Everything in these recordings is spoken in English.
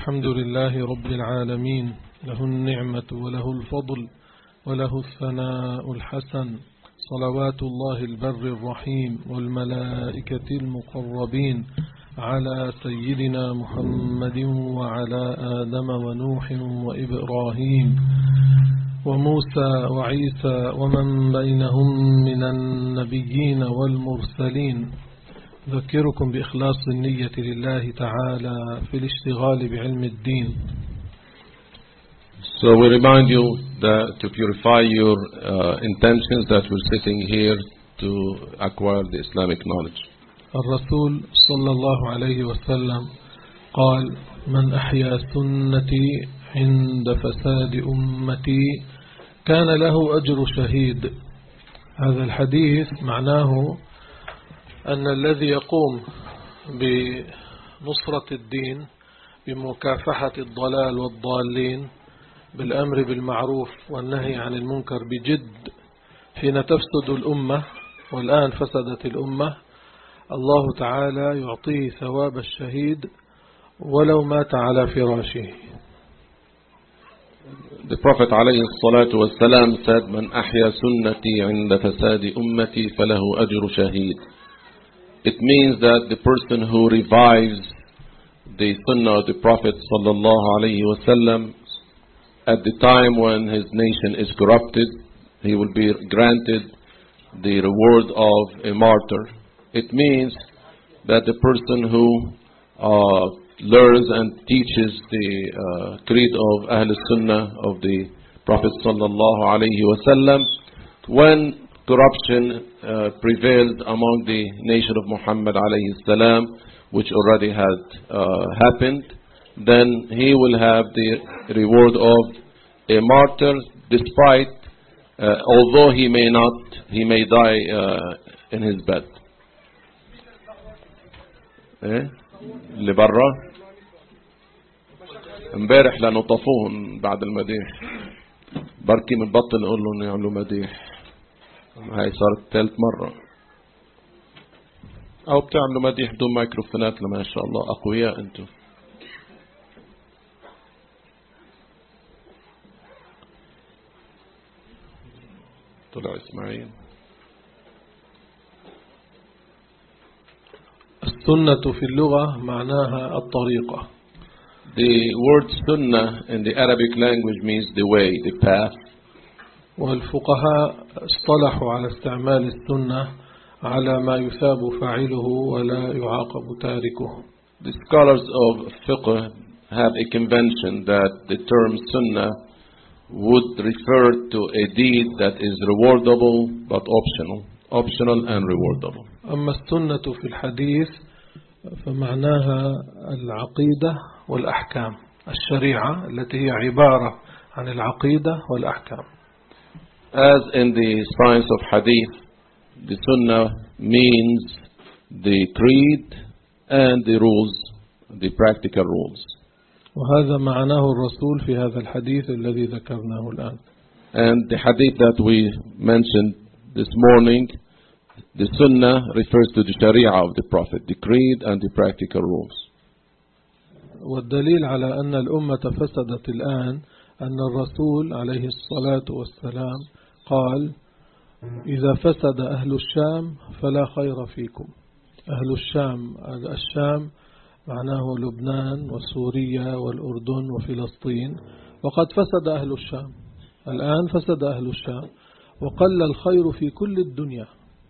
الحمد لله رب العالمين، له النعمة وله الفضل وله الثناء الحسن، صلوات الله البر الرحيم والملائكة المقربين على سيدنا محمد وعلى آدم ونوح وإبراهيم وموسى وعيسى ومن بينهم من النبيين والمرسلين. أذكركم بإخلاص النية لله تعالى في الاشتغال بعلم الدين. So we remind you that to purify your intentions that we're sitting here to acquire the Islamic knowledge. الرسول صلى الله عليه وسلم قال: من أحيا سنتي عند فساد أمتي كان له أجر شهيد. هذا الحديث معناه أن الذي يقوم بنصرة الدين، بمكافحة الضلال والضالين، بالأمر بالمعروف والنهي عن المنكر بجد حين تفسد الأمة، والآن فسدت الأمة، الله تعالى يعطيه ثواب الشهيد ولو مات على فراشه. The Prophet عليه الصلاة والسلام said, من أحيا سنتي عند فساد أمتي فله أجر شهيد. It means that the person who revives the sunnah of the Prophet sallallahu alaihi wasallam at the time when his nation is corrupted, he will be granted the reward of a martyr. It means that the person who learns and teaches the creed of Ahl Sunnah of the Prophet sallallahu alaihi wasallam, when corruption prevailed among the nation of Muhammad alayhi salam, which already had happened, then he will have the reward of a martyr, despite, although he may die in his bed. اللي برا امبارح لنطفوهم بعد المديح، بركي من بطل نقول لهم يعملوا مديح. هاي صارت ثالث مرة. أو بتعملوا مديح بدون ميكروفونات، ما شاء الله أقوياء أنتم. طلع إسماعيل. السنة في اللغة معناها الطريقة. The word sunnah in the Arabic language means the way, the path. والفقهاء اصطلحوا على استعمال السنة على ما يثاب فاعله ولا يعاقب تاركه. The scholars of fiqh have a convention that the term sunnah would refer to a deed that is rewardable but optional and rewardable. أما السنة في الحديث فمعناها العقيدة والأحكام، الشريعة التي هي عبارة عن العقيدة والأحكام. As in the science of hadith, the sunnah means the creed and the rules, the practical rules. وهذا معناه الرسول في هذا الحديث الذي ذكرناه الآن. And the hadith that we mentioned this morning, the sunnah refers to the sharia of the Prophet, the creed and the practical rules. والدليل على أن الأمة فسدت الآن أن الرسول عليه الصلاة والسلام قال: إذا فسد أهل الشام فلا خير فيكم. أهل الشام معناه لبنان وسوريا والأردن وفلسطين، وقد فسد أهل الشام. الآن فسد أهل الشام وقل الخير في كل الدنيا.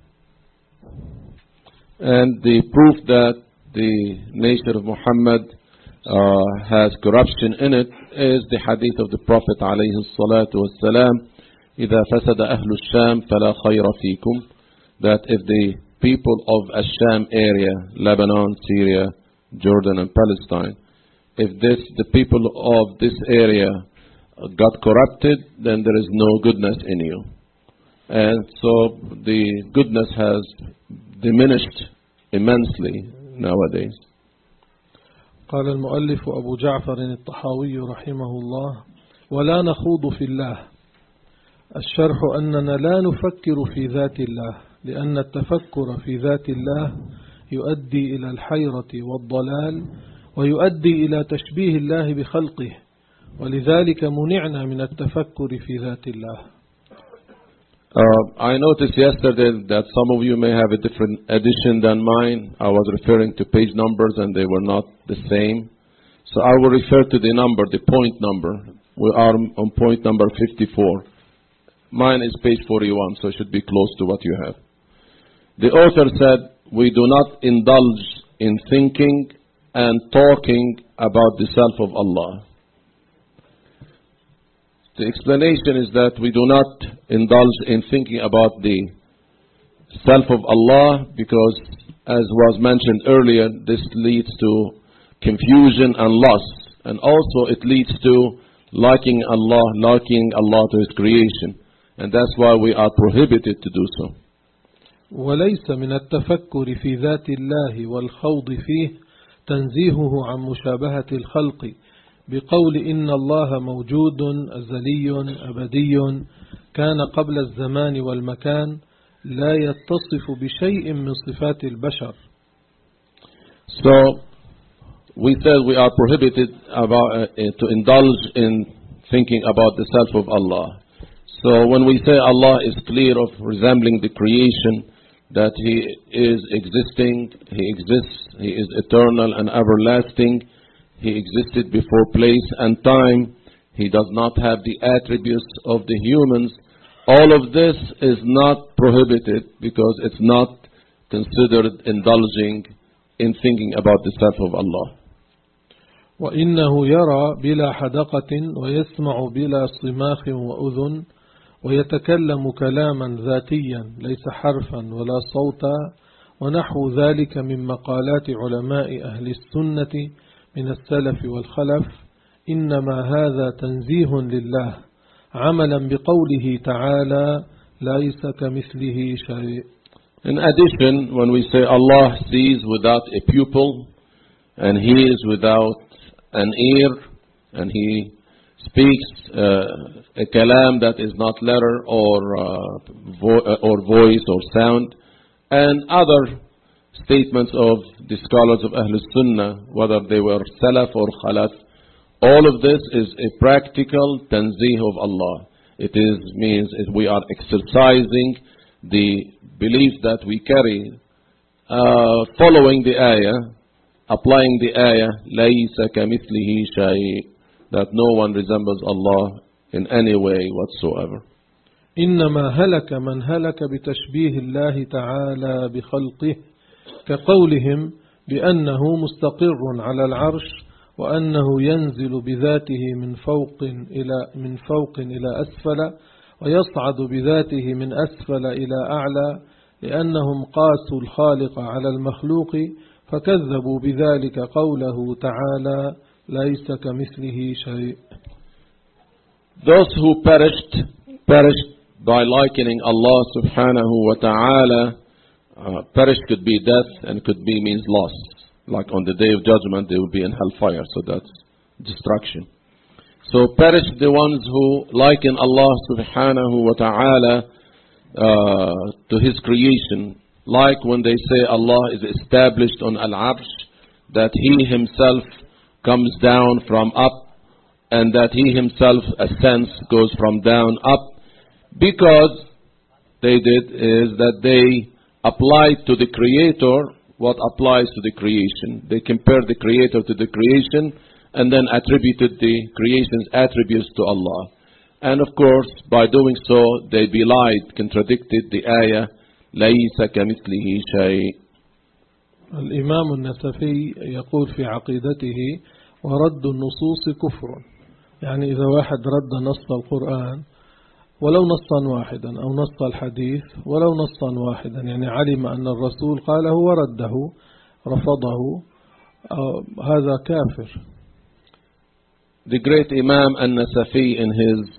And the proof that the nation of Muhammad has corruption in it is the hadith of the Prophet عليه الصلاة والسلام, إذا فسد أهل الشام فلا خير فيكم, that if the people of Asham area, Lebanon, Syria, Jordan and Palestine, if the people of this area got corrupted, then there is no goodness in you. And so the goodness has diminished immensely nowadays. قال المؤلف أبو جعفر الطحاوي رحمه الله: ولا نخوض في الله. الشرح أننا لا نفكر في ذات الله، لأن التفكر في ذات الله يؤدي إلى الحيرة والضلال، ويؤدي إلى تشبيه الله بخلقه، ولذلك منعنا من التفكر في ذات الله. I noticed yesterday that some of you may have a different edition than mine. I was referring to page numbers and they were not the same. So I will refer to the number, the point number. We are on point number 54. Mine is page 41, so it should be close to what you have. The author said, we do not indulge in thinking and talking about the self of Allah. The explanation is that we do not indulge in thinking about the self of Allah because, as was mentioned earlier, this leads to confusion and lust. And also it leads to liking Allah to His creation. And that's why we are prohibited to do so. وليس من التفكر في ذات الله والخوض فيه تنزيهه عن مشابهة الخلق بقول إن الله موجود أزلي أبدي كان قبل الزمان والمكان لا يتصف بشيء من صفات البشر. So we said we are prohibited to indulge in thinking about the self of Allah. So when we say Allah is clear of resembling the creation, that He is existing, He exists, He is eternal and everlasting, He existed before place and time, He does not have the attributes of the humans, all of this is not prohibited because it's not considered indulging in thinking about the self of Allah. وإنه يرى بلا حدقة ويسمع بلا صماخ وأذن ويتكلم كلاما ذاتيا ليس حرفا ولا صوتا ونحو ذلك من مقالات علماء أهل السنة من السلف والخلف إنما هذا تنزيه لله عملا بقوله تعالى ليس كمثله شيء. In addition, when we say Allah sees without a pupil and hears without an ear and He speaks a kalam that is not letter or voice or sound, and other statements of the scholars of Ahlul Sunnah, whether they were Salaf or Khalaf, all of this is a practical tanzih of Allah. It means we are exercising the belief that we carry, following the ayah, applying the ayah, لَيْسَ كَمِثْلِهِ شَيْءٍ, that no one resembles Allah in any way whatsoever. إنما هلك من هلك بتشبيه الله تعالى بخلقه كقولهم بأنه مستقر على العرش وأنه ينزل بذاته من فوق إلى أسفل ويصعد بذاته من أسفل إلى أعلى لأنهم قاسوا الخالق على المخلوق فكذبوا بذلك قوله تعالى ليس كمثله شيء. Those who perished by likening Allah subhanahu wa ta'ala. Perish could be death and could be means loss. Like on the day of judgment they will be in hellfire, so that's destruction. So perish the ones who liken Allah subhanahu wa ta'ala to His creation. Like when they say Allah is established on Al-Arsh, that He Himself comes down from up, and that He Himself ascends, goes from down up. Because they did is that they applied to the Creator what applies to the creation. They compared the Creator to the creation and then attributed the creation's attributes to Allah. And of course, by doing so, they belied, contradicted the ayah, لَيْسَ كَمِثْلِهِ شَيْءٍ. الإمام النسفي يقول في عقيدته ورد النصوص كفر. يعني إذا واحد رد نص القرآن ولو نصا واحدا أو نص الحديث ولو نصا واحدا، يعني علم أن الرسول قاله ورده رفضه، هذا كافر. The great Imam al-Nasafi in his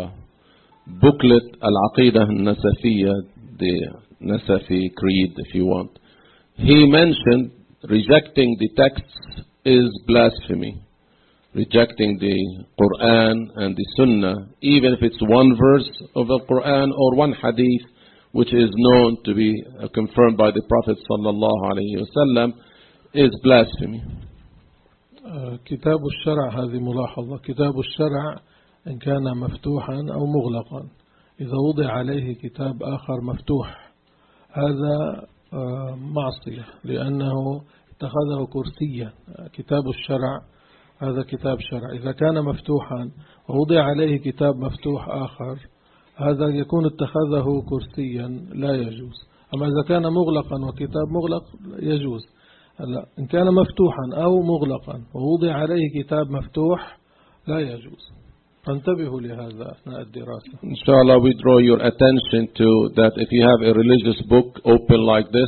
booklet Al-Aqidah al-Nasafiyya, the Nasafi Creed if you want, he mentioned rejecting the texts is blasphemy. Rejecting the Quran and the Sunnah, even if it's one verse of the Quran or one hadith which is known to be confirmed by the Prophet sallallahu alaihi wasallam, is blasphemy. كتاب الشرع، هذه ملاحظة، كتاب الشرع إن كان مفتوحا أو مغلقا، إذا وضع عليه كتاب آخر مفتوح هذا معصية، لأنه اتخذه كرسيا. كتاب الشرع هذا كتاب شرع، إذا كان مفتوحا ووضع عليه كتاب مفتوح آخر هذا يكون اتخذه كرسيا لا يجوز. أما إذا كان مغلقا وكتاب مغلق يجوز. لا، إن كان مفتوحا أو مغلقا ووضع عليه كتاب مفتوح لا يجوز. فانتبهوا لهذا أثناء الدراسة. Inshallah, we draw your attention to that if you have a religious book open like this,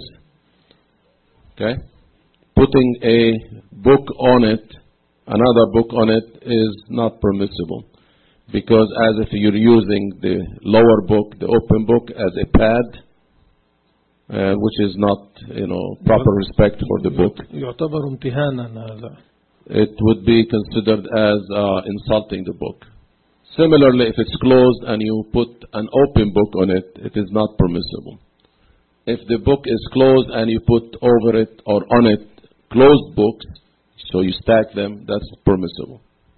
okay, putting a book on it, another book on it is not permissible, because as if you're using the lower book, the open book, as a pad, which is not, proper respect for the book. يعتبر امتهانا هذا. It would be considered as insulting the book. Similarly, if it's closed and you put an open book on it, it is not permissible. If the book is closed and you put over it or on it closed books, so you stack them, that's permissible.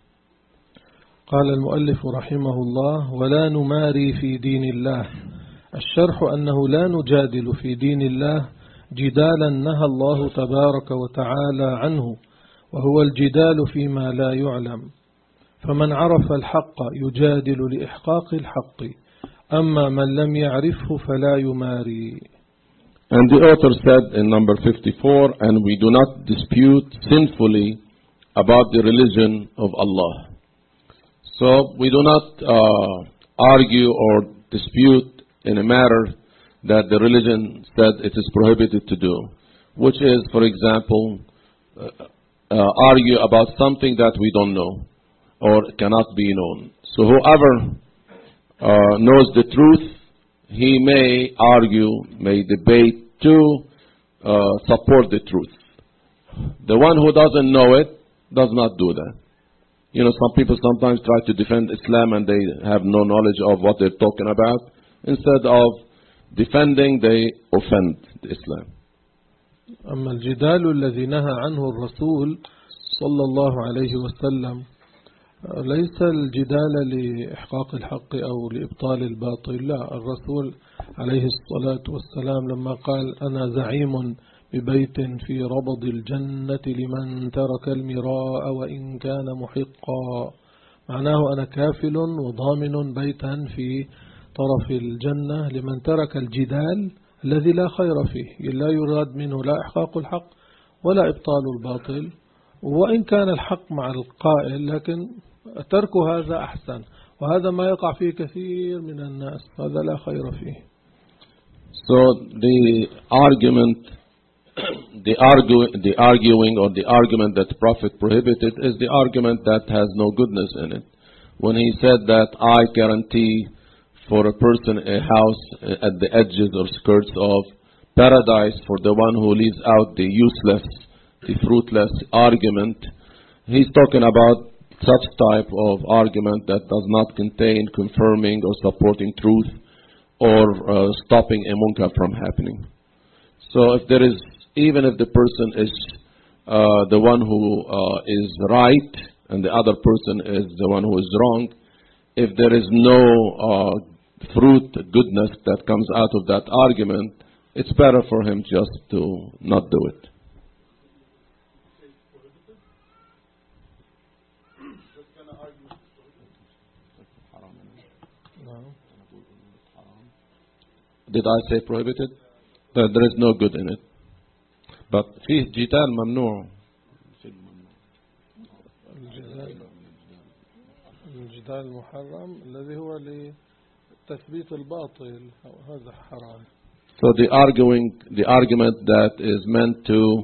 قال المؤلف رحمه الله: ولا نماري في دين الله. الشرح أنه لا نجادل في دين الله جدالا نهى الله تبارك وتعالى عنه، وهو الجدال فيما لا يعلم. فمن عرف الحق يجادل لإحقاق الحق، أما من لم يعرفه فلا يماري. And the author said in number 54, and we do not dispute sinfully about the religion of Allah. So we do not argue or dispute in a matter that the religion said it is prohibited to do, which is, for example, argue about something that we don't know or cannot be known. So whoever knows the truth, he may argue, may debate to support the truth. The one who doesn't know it does not do that. Some people sometimes try to defend Islam and they have no knowledge of what they're talking about. Instead of defending, they offend Islam. أما الجدال الذي نهى عنه الرسول صلى الله عليه وسلم ليس الجدال لإحقاق الحق أو لإبطال الباطل. لا، الرسول عليه الصلاة والسلام لما قال: أنا زعيم ببيت في ربض الجنة لمن ترك المراء وإن كان محقا، معناه أنا كافل وضامن بيتا في طرف الجنة لمن ترك الجدال الذي لا خير فيه، لا يراد منه لا إحقاق الحق ولا إبطال الباطل، وإن كان الحق مع القائل لكن ترك هذا أحسن، وهذا ما يقع فيه كثير من الناس، هذا لا خير فيه. So the arguing or the argument that the Prophet prohibited is the argument that has no goodness in it. When he said that I guarantee for a person a house at the edges or skirts of paradise for the one who leaves out the useless, the fruitless argument, he's talking about such type of argument that does not contain confirming or supporting truth or stopping a munkar from happening. So if there is, even if the person is the one who is right and the other person is the one who is wrong, if there is no fruit, goodness that comes out of that argument, it's better for him just to not do it. Did I say prohibited? There is no good in it. But فيه جدال ممنوع. الجدال المحرم الذي هو لتثبيت الباطل، هذا حرام. So the argument that is meant to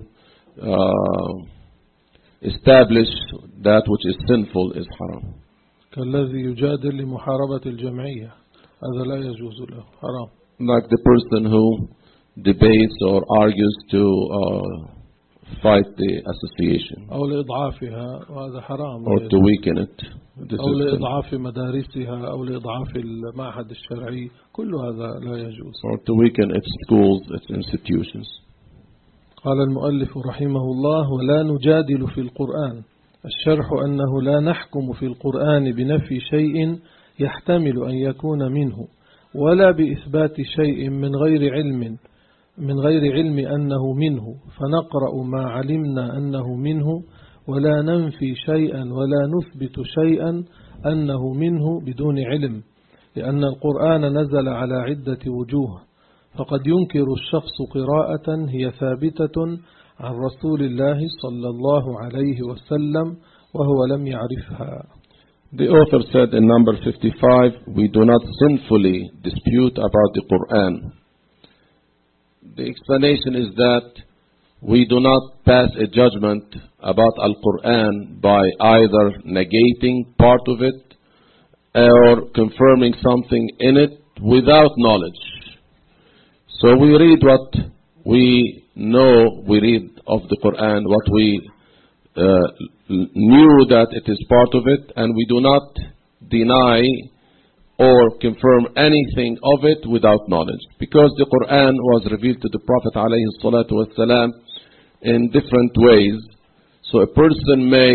establish that which is sinful is haram. كالذي يجادل لمحاربة الجمعية، هذا لا يجوز له، حرام. Like the person who debates or argues to fight the association. أو لإضعافها، وهذا حرام. Or to weaken it. أو لإضعاف مدارسها أو لإضعاف المعهد الشرعي، كل هذا لا يجوز. Or to weaken its schools, its institutions. قال المؤلف رحمه الله: ولا نجادل في القرآن. الشرح أنه لا نحكم في القرآن بنفي شيء يحتمل أن يكون منه، ولا بإثبات شيء من غير علم أنه منه، فنقرأ ما علمنا أنه منه، ولا ننفي شيئا ولا نثبت شيئا أنه منه بدون علم، لأن القرآن نزل على عدة وجوه، فقد ينكر الشخص قراءة هي ثابتة عن رسول الله صلى الله عليه وسلم وهو لم يعرفها. The author said in number 55, we do not sinfully dispute about the Quran. The explanation is that we do not pass a judgment about Al-Quran by either negating part of it or confirming something in it without knowledge. So we read what we know we read of the Quran, what we knew that it is part of it, and we do not deny or confirm anything of it without knowledge. Because the Quran was revealed to the Prophet ﷺ in different ways, so a person may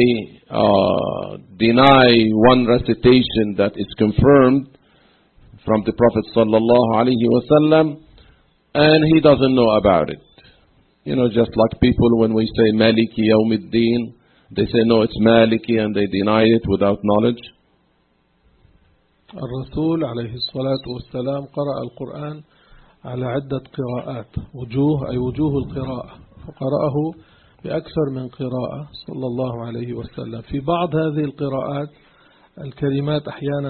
deny one recitation that is confirmed from the Prophet ﷺ, and he doesn't know about it. You know, just like people, when we say Maliki Yawmiddin, they say no, it's Maliki, and they deny it without knowledge. الرسول عليه الصلاة والسلام قرأ القرآن على عدة قراءات، وجوه أي وجوه القراءة، فقرأه بأكثر من قراءة صلى الله عليه وسلم. في بعض هذه القراءات الكلمات أحيانا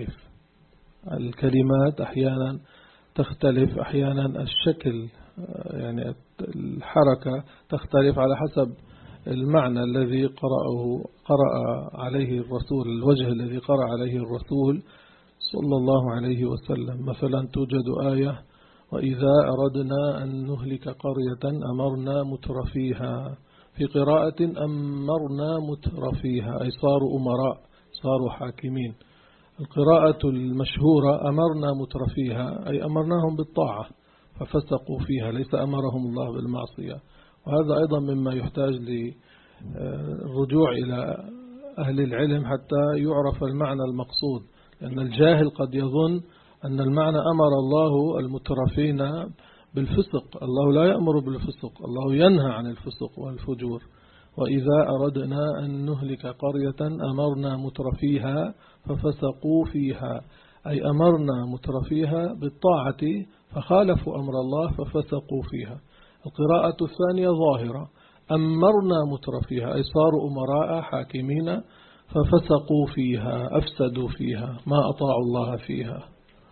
تختلف، أحيانا الشكل، يعني الحركة تختلف على حسب المعنى الذي قرأ عليه الرسول، الوجه الذي قرأ عليه الرسول صلى الله عليه وسلم. مثلا توجد آية: وإذا أردنا أن نهلك قرية أمرنا مترفيها، في قراءة أمرنا مترفيها أي صاروا أمراء، صاروا حاكمين. القراءة المشهورة أمرنا مترفيها أي أمرناهم بالطاعة ففسقوا فيها، ليس أمرهم الله بالمعصية. وهذا أيضا مما يحتاج للرجوع إلى أهل العلم حتى يعرف المعنى المقصود، لأن الجاهل قد يظن أن المعنى أمر الله المترفين بالفسق. الله لا يأمر بالفسق، الله ينهى عن الفسق والفجور. وإذا أردنا أن نهلك قرية أمرنا مترفيها ففسقوا فيها أي أمرنا مترفيها بالطاعة فخالفوا أمر الله ففسقوا فيها. القراءة الثانية ظاهرة: أمرنا مترفيها أي صاروا أمراء حاكمين ففسقوا فيها، أفسدوا فيها، ما أطاعوا الله فيها.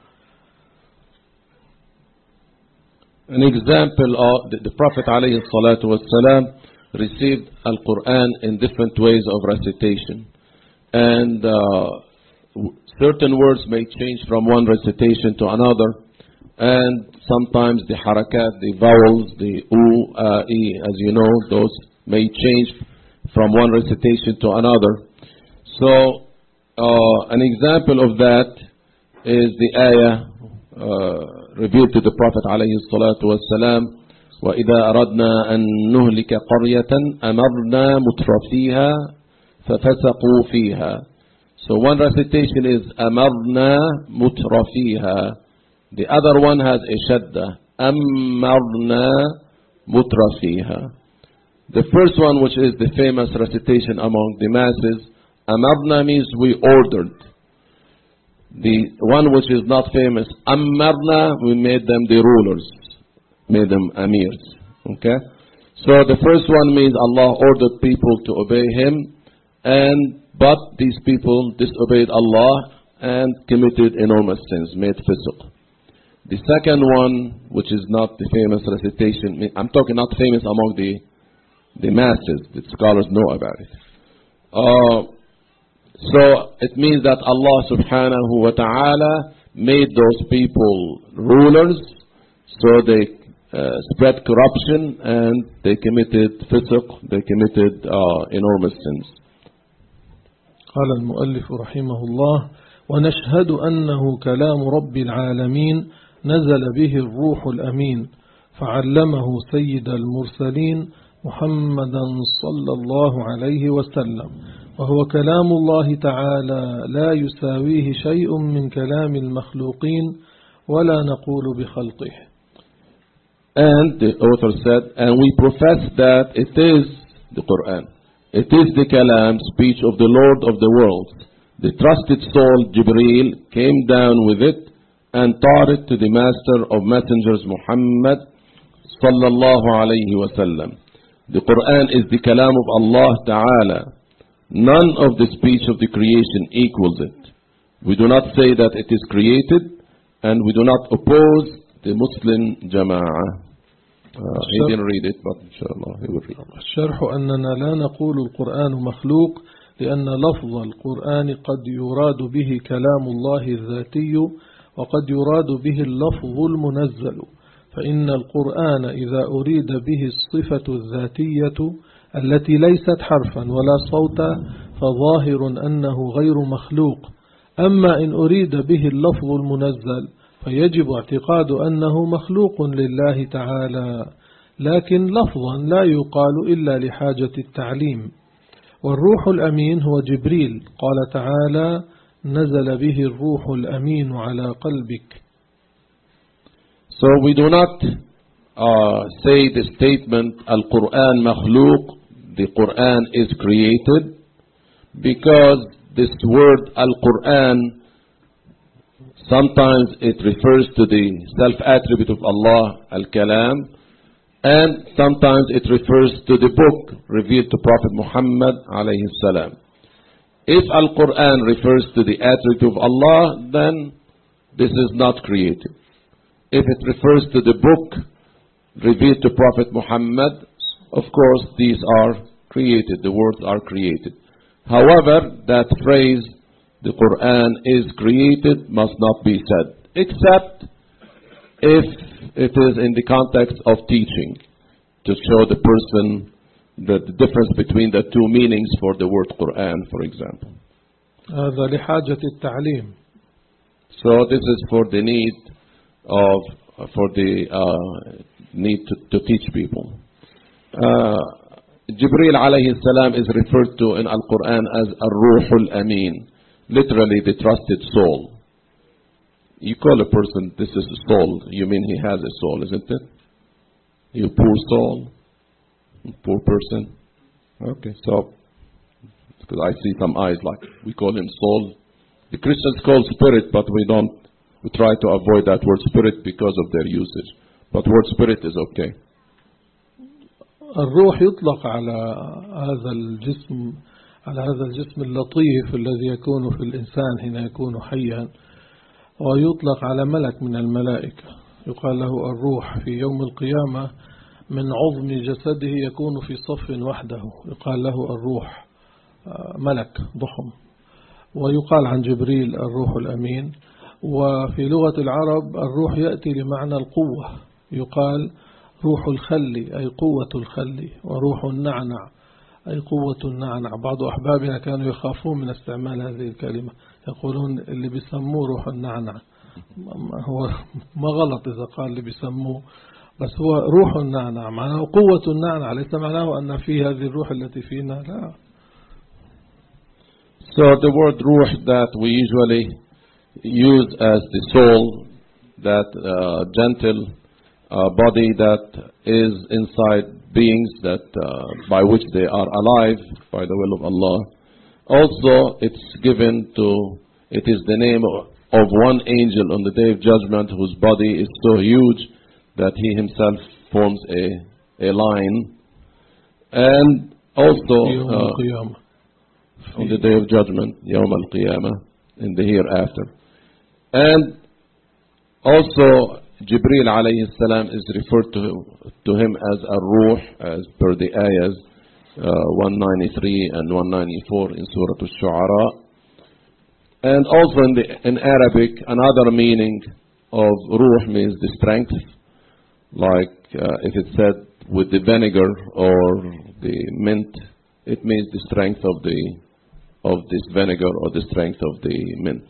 An example of the Prophet ﷺ received Al-Quran in different ways of recitation, and certain words may change from one recitation to another, and sometimes the harakat, the vowels, the u, e, as you know, those may change from one recitation to another. So an example of that is the ayah revealed to the Prophet ﷺ: وَإِذَا أَرَدْنَا أَن نُهْلِكَ قَرْيَةً أَمَرْنَا مُتْرَفِيهَا فَفَسَقُوا فِيهَا. So one recitation is أَمَرْنَا مُتْرَفِيهَا. The other one has a shadda: أَمَرْنَا مُتْرَفِيهَا. The first one, which is the famous recitation among the masses, أَمَرْنَا means we ordered. The one which is not famous, أَمَرْنَا, we made them the rulers, made them amirs. Okay? So the first one means Allah ordered people to obey Him, but these people disobeyed Allah and committed enormous sins, made fisq. The second one, which is not the famous recitation, I'm talking not famous among the masses, the scholars know about it. So it means that Allah subhanahu wa ta'ala made those people rulers, so they spread corruption and they committed fisq, they committed enormous sins. قال المؤلف رحمه الله: ونشهد أنه كلام رب العالمين نزل به الروح الأمين فعلمه سيد المرسلين محمدا صلى الله عليه وسلم، وهو كلام الله تعالى لا يساويه شيء من كلام المخلوقين ولا نقول بخلقه. And the author said, and we profess that it is the Quran. It is the kalam, speech of the Lord of the worlds. The trusted soul, Jibreel, came down with it and taught it to the master of messengers, Muhammad sallallahu alayhi wa sallam. The Quran is the kalam of Allah Ta'ala. None of the speech of the creation equals it. We do not say that it is created, and we do not oppose the Muslim Jama'ah. He didn't read it, but inshallah he will read it. الشرح أننا لا نقول القرآن مخلوق، لأن لفظ القرآن قد يراد به كلام الله الذاتي، وقد يراد به اللفظ المنزل. فإن القرآن إذا أريد به الصفة الذاتية التي ليست حرفا ولا صوتا فظاهر أنه غير مخلوق. أما إن أريد به اللفظ المنزل فيجب اعتقاد أنه مخلوق لله تعالى، لكن لفظا لا يقال إلا لحاجة التعليم. والروح الأمين هو جبريل، قال تعالى: نزل به الروح الأمين على قلبك. So we do not say the statement Al-Quran makhluq, the Quran is created, because this word Al-Quran, sometimes it refers to the self-attribute of Allah, Al-Kalam, and sometimes it refers to the book revealed to Prophet Muhammad alayhi salam. If Al-Quran refers to the attribute of Allah, then this is not created. If it refers to the book revealed to Prophet Muhammad, of course these are created, the words are created. However, that phrase, the Quran is created, must not be said, except if it is in the context of teaching, to show the person the difference between the two meanings for the word Quran, for example. هذا لحاجة التعليم. So this is for the need of, to teach people. Jibreel alayhi salam is referred to in Al-Quran as Ar-Ruhul Amin, literally the trusted soul. You call a person, this is a soul, you mean he has a soul, isn't it? You poor soul, poor person. Okay, so, because I see some eyes like, we call him soul. The Christians call spirit, but we try to avoid that word spirit because of their usage. But word spirit is okay. الروح يطلق على هذا الجسم اللطيف الذي يكون في الإنسان حين يكون حيا، ويطلق على ملك من الملائكة يقال له الروح. في يوم القيامة من عظم جسده يكون في صف وحده يقال له الروح، ملك ضخم. ويقال عن جبريل الروح الأمين. وفي لغة العرب الروح يأتي لمعنى القوة، يقال روح الخل أي قوة الخل، وروح النعنع أي قوة النعنع. بعض أحبابنا كانوا يخافون من استعمال هذه الكلمة، يقولون اللي بيسموه روح النعنع. هو ما غلط إذا قال اللي بيسموه، بس هو روح النعنع معناه قوة النعنع، ليس معناه أن فيه هذه الروح التي فينا، لا. So the word ruh that we usually use as the soul, that gentle body that is inside beings that by which they are alive by the will of Allah. Also, it's given to, it is the name of one angel on the Day of Judgment whose body is so huge that he himself forms a line. And also on the Day of Judgment, Yawm al-Qiyamah, in the hereafter. And also Jibreel alayhi salam is referred to him as Ar-Ruh, as per the ayahs 193 and 194 in Surah Al-Shu'ara. And also in Arabic, another meaning of Ruh means the strength, like if it's said with the vinegar or the mint, it means the strength of this vinegar or the strength of the mint.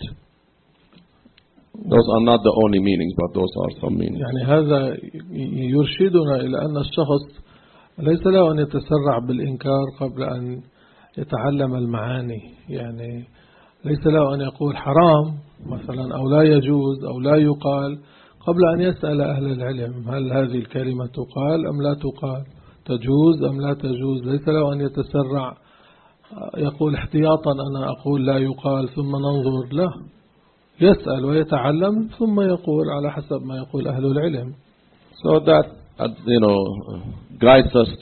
Those are not the only meanings, but those are some meanings. يعني هذا يرشدنا إلى أن الشخص ليس له أن يتسرع بالإنكار قبل أن يتعلم المعاني. يعني ليس له أن يقول حرام مثلا أو لا يجوز أو لا يقال قبل أن يسأل أهل العلم هل هذه الكلمة تقال أم لا تقال، تجوز أم لا تجوز. ليس له أن يتسرع يقول احتياطا أنا أقول لا يقال ثم ننظر، لا، يسأل ويتعلم ثم يقول على حسب ما يقول أهل العلم. So that guides us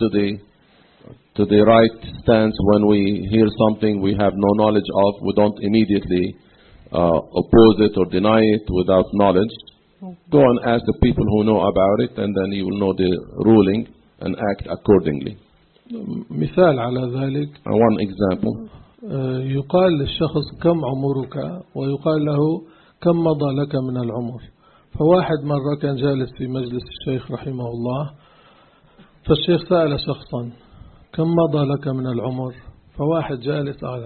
to the right stance. When we hear something we have no knowledge of, we don't immediately oppose it or deny it without knowledge. Go and ask the people who know about it, and then you will know the ruling and act accordingly. مثال على ذلك. One example. يقال للشخص كم عمرك ويقال له كم مضى لك من العمر. فواحد مرة كان جالس في مجلس الشيخ رحمه الله، فالشيخ سأل شخصا كم مضى لك من العمر، فواحد جالس قال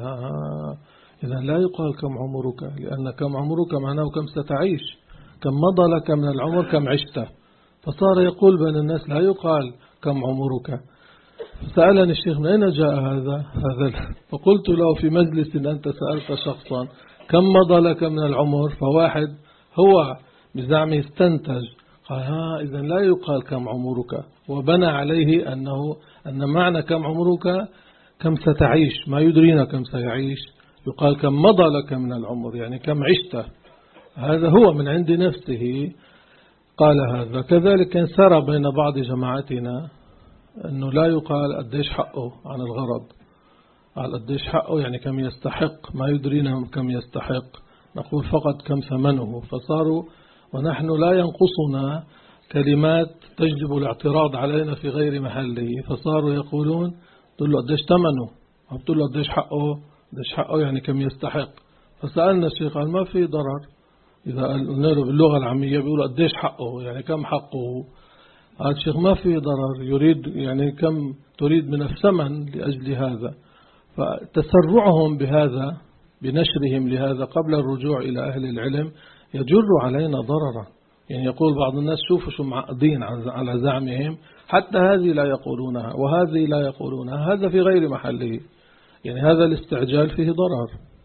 إذا لا يقال كم عمرك، لأن كم عمرك معناه كم ستعيش، كم مضى لك من العمر كم عشت. فصار يقول بين الناس لا يقال كم عمرك. فسألني الشيخ من أين جاء هذا؟ فقلت له في مجلس أنت سألت شخصا كم مضى لك من العمر، فواحد هو بزعمه استنتج قال إذا لا يقال كم عمرك، وبنى عليه أن معنى كم عمرك كم ستعيش، ما يدرينا كم سيعيش، يقال كم مضى لك من العمر يعني كم عشت. هذا هو من عند نفسه قال هذا. كذلك كان سرى بين بعض جماعتنا أنه لا يقال قديش حقه عن الغرض، قال قديش حقه يعني كم يستحق، ما يدرينا كم يستحق، نقول فقط كم ثمنه. فصاروا ونحن لا ينقصنا كلمات تجلب الاعتراض علينا في غير محله، فصاروا يقولون قلت له قديش ثمنه، قلت له قديش حقه يعني كم يستحق. فسألنا الشيخ قال ما في ضرر، إذا قلنا له باللغة العامية بيقولوا قديش حقه يعني كم حقه. قال الشيخ ما في ضرر، يريد يعني كم تريد من الثمن لأجل هذا. فتسرعهم بهذا بنشرهم لهذا قبل الرجوع إلى أهل العلم يجر علينا ضررا. يعني يقول بعض الناس شوفوا شو معقدين على زعمهم، حتى هذه لا يقولونها وهذه لا يقولونها، هذا في غير محله. يعني هذا الاستعجال فيه ضرر.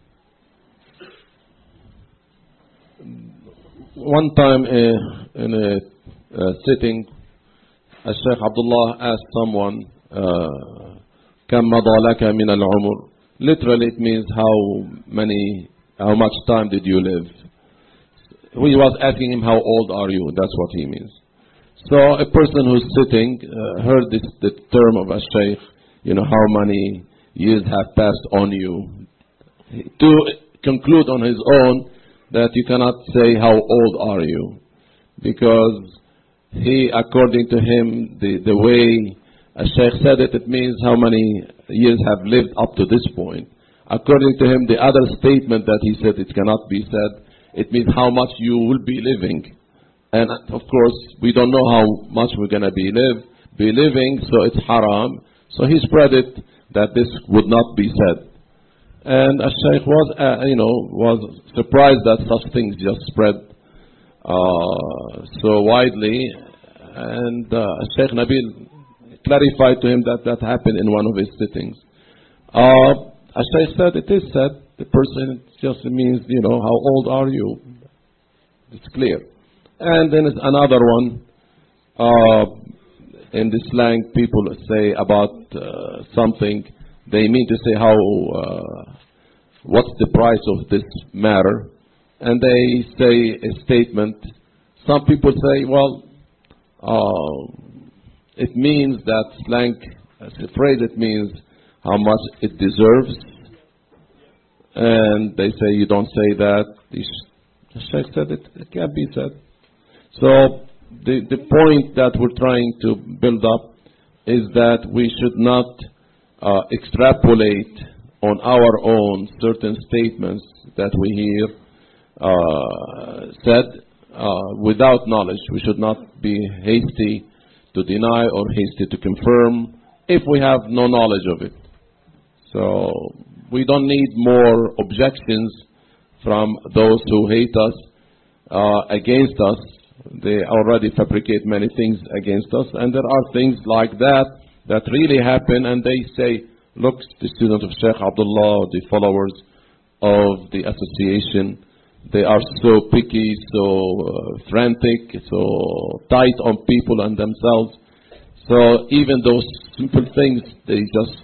One time in a sitting, Sheikh Abdullah asked someone, كم مضى لك من العمر? Literally it means how much time did you live? He was asking him how old are you? That's what he means. So a person who's sitting heard the term of a sheikh, how many years have passed on you, to conclude on his own that you cannot say how old are you, because he, according to him, the way a sheikh said it, it means how many years have lived up to this point. According to him, the other statement that he said it cannot be said, it means how much you will be living. And of course, we don't know how much we're going to be living, so it's haram. So he spread it that this would not be said. And a sheikh was surprised that such things just spread so widely. And Sheikh Nabil clarified to him that happened in one of his sittings. A sheikh said, it is said, the person just means, how old are you? It's clear. And then it's another one, in the slang people say about something, they mean to say what's the price of this matter? And they say a statement. Some people say, well, it means that slang, as a phrase, it means how much it deserves. And they say, you don't say that. The sheikh said it can't be said. So the point that we're trying to build up is that we should not extrapolate on our own certain statements that we hear said without knowledge. We should not be hasty to deny or hasty to confirm if we have no knowledge of it. So we don't need more objections from those who hate us against us. They already fabricate many things against us, and there are things like that that really happen, and they say, look, the students of Sheikh Abdullah, the followers of the association, they are so picky, so frantic, so tight on people and themselves. So even those simple things, they just,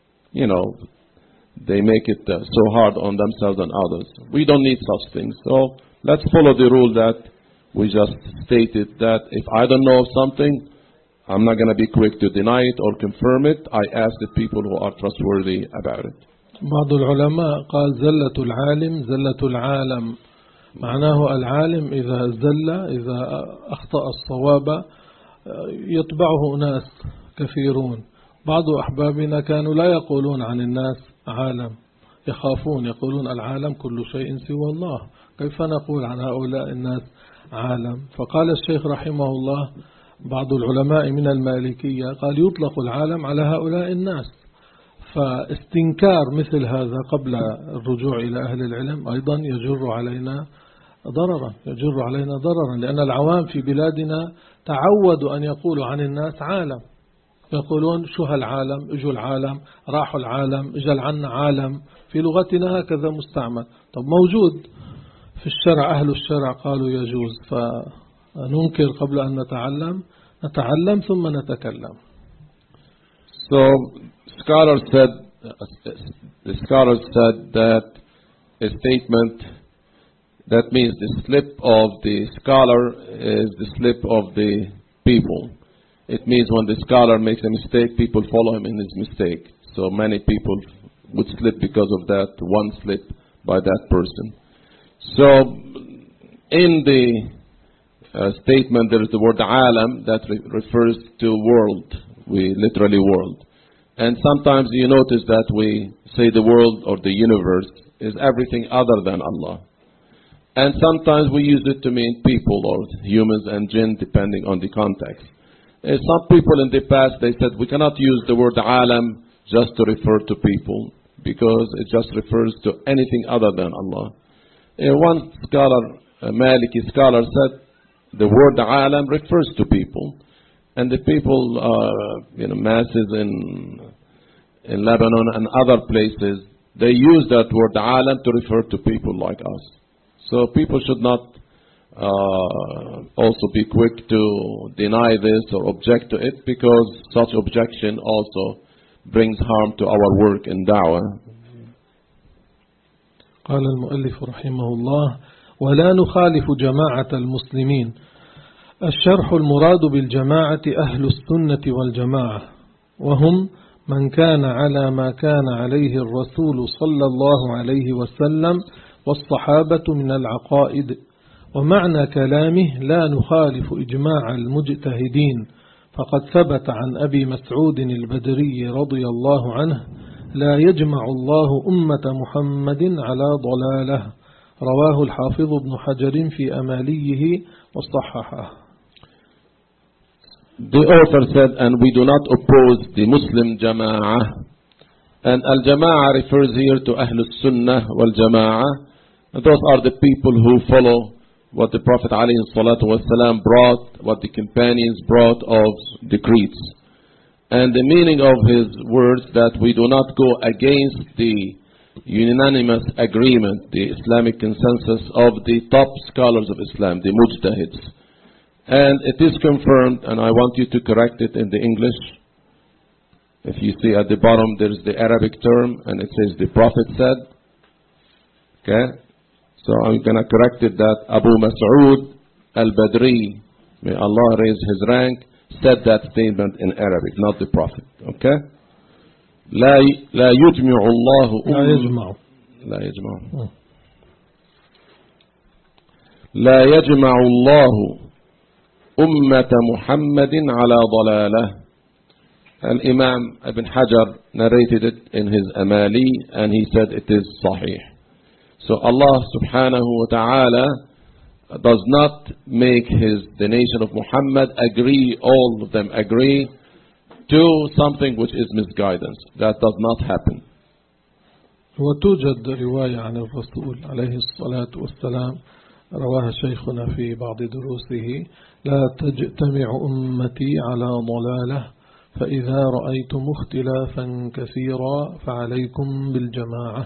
they make it so hard on themselves and others. We don't need such things. So let's follow the rule that we just stated, that if I don't know something, I'm not going to be quick to deny it or confirm it. I ask the people who are trustworthy about it. بعض العلماء قال زلة العالم زلة العالم. معناه العالم إذا زل، إذا أخطأ الصواب يتبعه ناس كثيرون. بعض أحبابنا كانوا لا يقولون عن الناس عالم، يخافون، يقولون العالم كل شيء سوى الله، كيف نقول عن هؤلاء الناس عالم؟ فقال الشيخ رحمه الله بعض العلماء من المالكية قال يطلق العالم على هؤلاء الناس. فاستنكار مثل هذا قبل الرجوع إلى أهل العلم أيضا يجر علينا ضررا، لأن العوام في بلادنا تعودوا أن يقولوا عن الناس عالم، يقولون شو هالعالم، اجوا العالم، راحوا العالم، اجا عنا عالم، في لغتنا هكذا مستعمل. طب موجود في الشرع، أهل الشرع قالوا يجوز، فننكر قبل أن نتعلم ثم نتكلم. So the scholars said that a statement that means the slip of the scholar is the slip of the people. It means when the scholar makes a mistake, people follow him in his mistake. So many people would slip because of that one slip by that person. So in the statement there is the word alam that refers to world. We literally world. And sometimes you notice that we say the world or the universe is everything other than Allah. And sometimes we use it to mean people or humans and jinn depending on the context. Some people in the past, they said we cannot use the word alam just to refer to people because it just refers to anything other than Allah. One scholar, a Maliki scholar, said the word alam refers to people. And the people, masses in Lebanon and other places, they use that word alam to refer to people like us. So people should not also be quick to deny this or object to it, because such objection also brings harm to our work in da'wah. قال المؤلف رحمه الله: ولا نخالف جماعة المسلمين. الشرح: المراد بالجماعة أهل السنة والجماعة، وهم من كان على ما كان عليه الرسول صلى الله عليه وسلم والصحابة من العقائد. ومعنى كلامه: لا نخالف إجماع المجتهدين، فقد ثبت عن أبي مسعود البدري رضي الله عنه: لا يجمع الله أمة محمد على ضلالة. رواه الحافظ ابن حجر في أماليه وصححه. The author said, and we do not oppose the Muslim Jama'ah. And Al-Jama'ah refers here to Ahlul Sunnah wal Jama'ah. Those are the people who follow what the Prophet ﷺ brought, what the companions brought of decrees. And the meaning of his words that we do not go against the unanimous agreement, the Islamic consensus of the top scholars of Islam, the mujtahids. And it is confirmed, and I want you to correct it in the English. If you see at the bottom, there is the Arabic term, and it says the Prophet said. Okay? So I'm going to correct it that Abu Mas'ud al-Badri, may Allah raise his rank, said that statement in Arabic, not the Prophet. Okay? لا يجمع الله لا يجمع الله أمة محمد على ضلالة. Al-Imam Ibn Hajar narrated it in his Amali, and he said it is Sahih. So Allah subhanahu wa ta'ala does not make the nation of Muhammad agree, all of them agree to something which is misguidance. That does not happen. وتوجد رواية عن الرسول عليه الصلاة والسلام رواها شيخنا في بعض دروسه: لا تجتمع أمتي على ضلالة فإذا رأيتم اختلافا كثيرا فعليكم بالجماعة.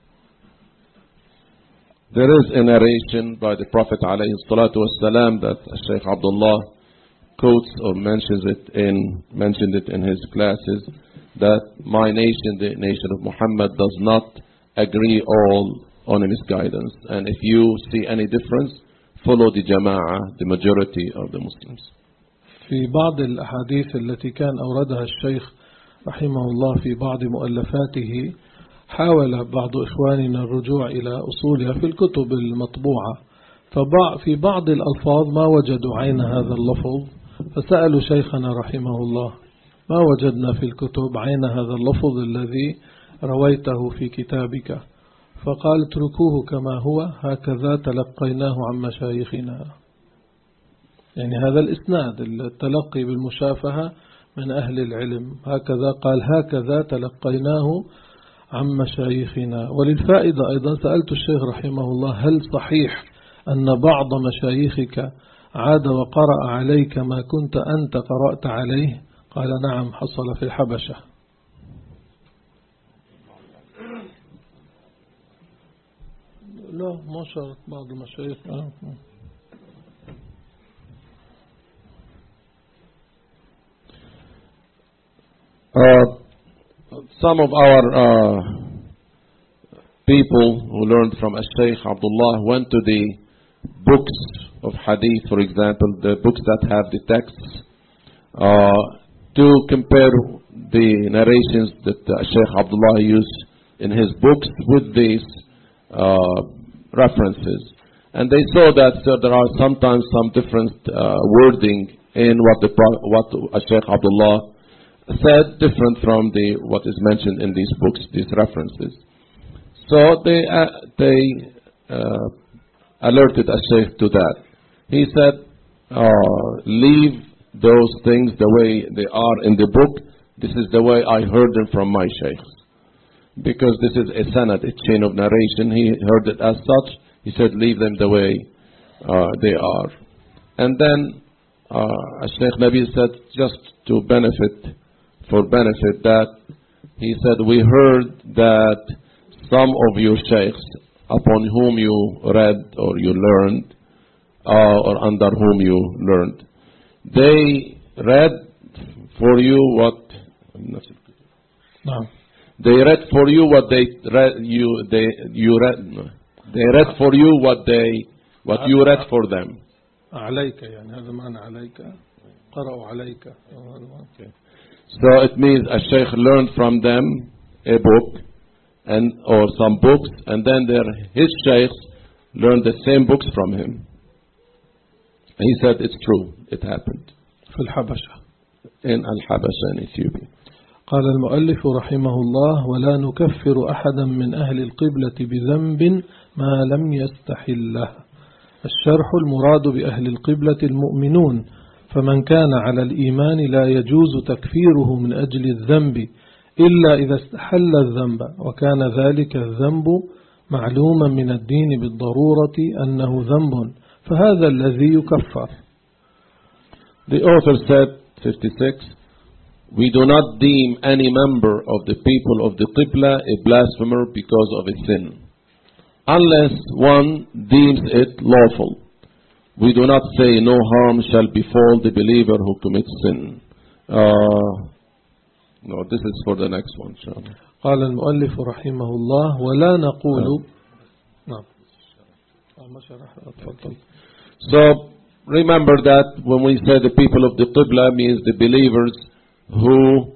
There is a narration by the Prophet ﷺ that Shaykh Abdullah quotes or mentioned it in his classes, that my nation, the nation of Muhammad, does not agree all on a misguidance. And if you see any difference, follow the Jama'ah, the majority of the Muslims. في بعض الأحاديث التي كان أوردها الشيخ رحمه الله في بعض مؤلفاته، حاول بعض إخواننا الرجوع إلى أصولها في الكتب المطبوعة، ففي بعض الألفاظ ما وجدوا عين هذا اللفظ، فسألوا شيخنا رحمه الله: ما وجدنا في الكتب عين هذا اللفظ الذي رويته في كتابك؟ فقال: اتركوه كما هو، هكذا تلقيناه عن مشايخنا. يعني هذا الإسناد، التلقي بالمشافهة من أهل العلم، هكذا قال، هكذا تلقيناه عن مشايخنا. وللفائدة أيضا سألت الشيخ رحمه الله: هل صحيح أن بعض مشايخك عاد وقرأ عليك ما كنت أنت قرأت عليه؟ قال: نعم، حصل في الحبشة. لا، ما شرط بعض المشايخ. Some of our people who learned from Shaykh Abdullah went to the books of hadith, for example, the books that have the texts, to compare the narrations that Shaykh Abdullah used in his books with these references. And they saw that there are sometimes some different wording in what Shaykh Abdullah said, different from what is mentioned in these books, these references. So they alerted Shaykh to that. He said, leave those things the way they are in the book. This is the way I heard them from my shaykhs. Because this is a sanad, a chain of narration. He heard it as such. He said, leave them the way they are. And then Shaykh Nabil said, just to benefit that, he said, we heard that some of your shaykhs upon whom you read or you learned, or under whom you learned, they read for you what? No. They read for you what they read. You read. They read for you what you read for them. عليك، يعني هذا معنى عليك، قرأوا عليك. Okay. So it means a sheikh learned from them a book or some books, and then his sheikhs learned the same books from him. And he said it's true, it happened. في الحبشة. In Al-Habasha in Ethiopia. قال المؤلف رحمه الله: ولا نكفر أحدا من أهل القبلة بذنب ما لم يستحله. الشرح: المراد بأهل القبلة المؤمنون، فمن كان على الإيمان لا يجوز تكفيره من أجل الذنب إلا إذا استحل الذنب، وكان ذلك الذنب معلوما من الدين بالضرورة أنه ذنب، فهذا الذي يكفر. The author said, 56, we do not deem any member of the people of the Qibla a blasphemer because of a sin, unless one deems it lawful. We do not say no harm shall befall the believer who commits sin. No, this is for the next one. قال المؤلف رحمه الله: ولا نقول. نعم. So remember that when we say the people of the Qibla, means the believers who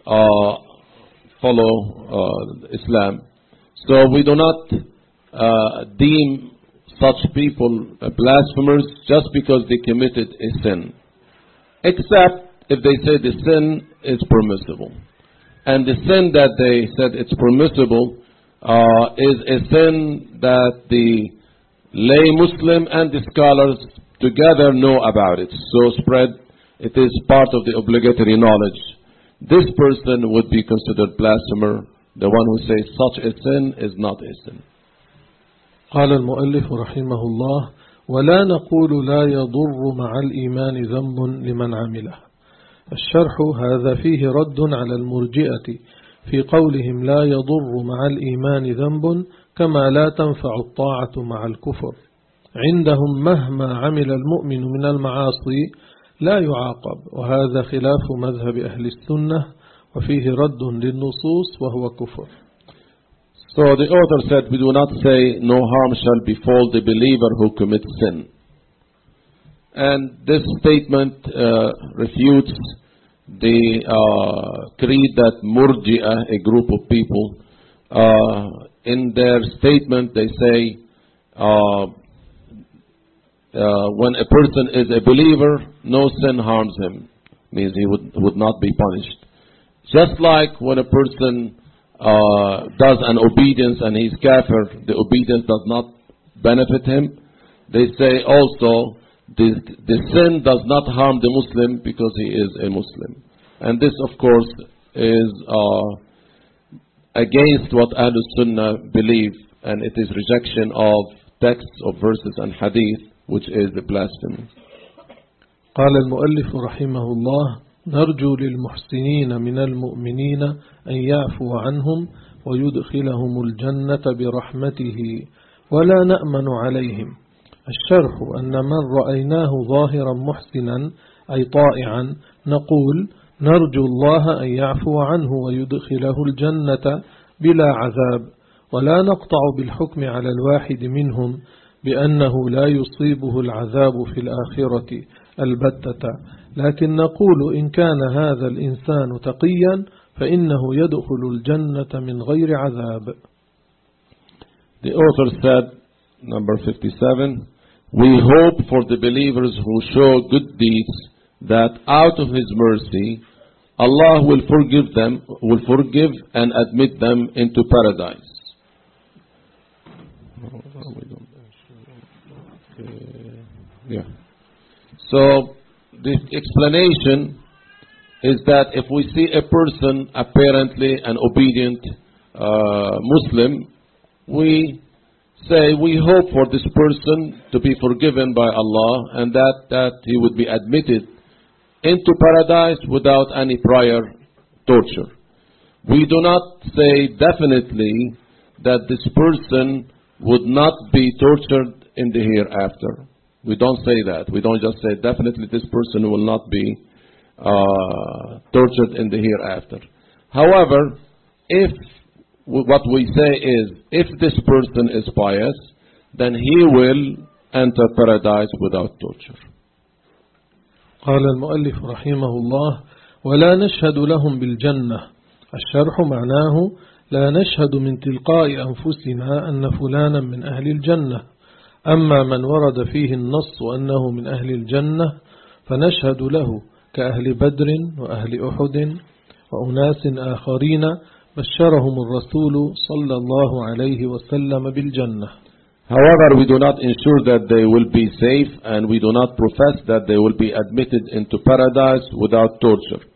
follow Islam. So we do not deem such people blasphemers just because they committed a sin, except if they say the sin is permissible. And the sin that they said it's permissible is a sin that the lay Muslim and the scholars together know about it. So spread, it is part of the obligatory knowledge. This person would be considered blasphemer. The one who says such a sin is not a sin. قال المؤلف رحمه الله: ولا نقول لا يضر مع الإيمان ذنب لمن عمله. الشرح هذا فيه رد على المرجئة في قولهم لا يضر مع الإيمان ذنب كما لا تنفع الطاعة مع الكفر. عندهم مهما عمل المؤمن من المعاصي لا يعاقب، وهذا خلاف مذهب أهل السنة وفيه رد للنصوص وهو كفر. So the author said, we do not say no harm shall befall the believer who commits sin. And this statement refutes the creed that Murji'ah, a group of people, in their statement they say when a person is a believer, no sin harms him, means he would not be punished. Just like when a person does an obedience and he's kafir, the obedience does not benefit him. They say also the sin does not harm the Muslim because he is a Muslim. And this of course is against what Ahlul Sunnah believe, and it is rejection of texts of verses and hadith, which is the blasphemy. قال المؤلف رحمه الله: نرجو للمحسنين من المؤمنين أن يعفو عنهم ويدخلهم الجنة برحمته ولا نأمن عليهم. الشرح أن من رأيناه ظاهرا محسنا أي طائعا نقول نرجو الله أن يعفو عنه ويدخله الجنة بلا عذاب، ولا نقطع بالحكم على الواحد منهم بأنه لا يصيبه العذاب في الآخرة البتة، لكن نقول إن كان هذا الإنسان تقيا فإنه يدخل الجنة من غير عذاب. The author said, number 57, we hope for the believers who show good deeds that out of His mercy Allah will forgive and admit them into paradise. Yeah. So the explanation is that if we see a person apparently an obedient Muslim, we say we hope for this person to be forgiven by Allah and that he would be admitted into paradise without any prior torture. We do not say definitely that this person would not be tortured in the hereafter. We don't say that. We don't just say definitely this person will not be tortured in the hereafter. However, what we say is, if this person is pious, then he will enter paradise without torture. قال المؤلف رحمه الله: ولا نشهد لهم بالجنة. الشرح معناه لا نشهد من تلقاء أنفسنا أن فلانا من أهل الجنة، أما من ورد فيه النص أنه من أهل الجنة فنشهد له كأهل بدر وأهل أحد وأناس آخرين بشرهم الرسول صلى الله عليه وسلم بالجنة. However, we do not ensure that they will be safe, and we do not profess that they will be admitted into paradise without torture.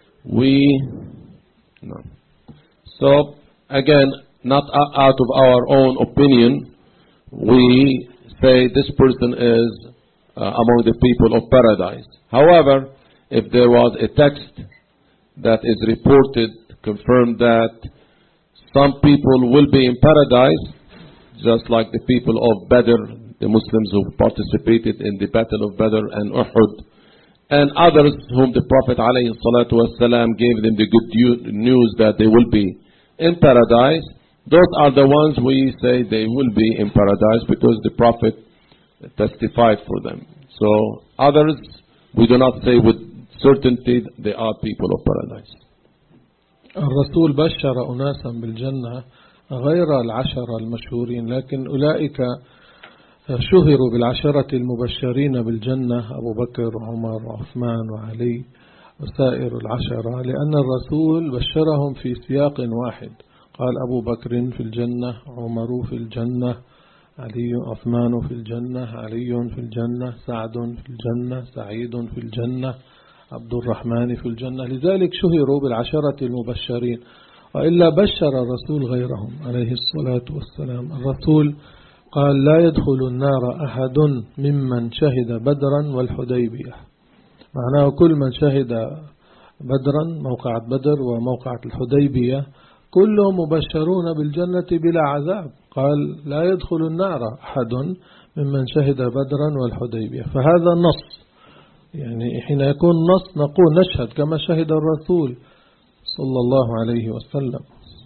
No. So, again, not out of our own opinion, we say this person is among the people of paradise. However, if there was a text that is reported, confirmed that some people will be in paradise, just like the people of Badr, the Muslims who participated in the Battle of Badr and Uhud, and others whom the Prophet ﷺ gave them the good news that they will be in paradise, those are the ones we say they will be in paradise because the Prophet testified for them. So others, we do not say with certainty they are people of paradise. الرسول بشر أناسا بالجنة غير العشرة المشهورين، لكن أولئك شهروا بالعشرة المبشرين بالجنة: أبو بكر وعمر وعثمان وعلي وسائر العشرة، لأن الرسول بشرهم في سياق واحد، قال أبو بكر في الجنة، عمر في الجنة، عثمان في الجنة، علي في الجنة، سعد في الجنة، سعيد في الجنة، عبد الرحمن في الجنة. لذلك شهروا بالعشرة المبشرين، وإلا بشر الرسول غيرهم عليه الصلاة والسلام. الرسول قال لا يدخل النار أحد ممن شهد بدرا والحديبية، معناه كل من شهد بدرا، موقعة بدر وموقعة الحديبية، كلهم مبشرون بالجنة بلا عذاب. قال لا يدخل النار أحد ممن شهد بدرا والحديبية. فهذا نص، يعني حين يكون نص نقول نشهد كما شهد الرسول صلى الله عليه وسلم.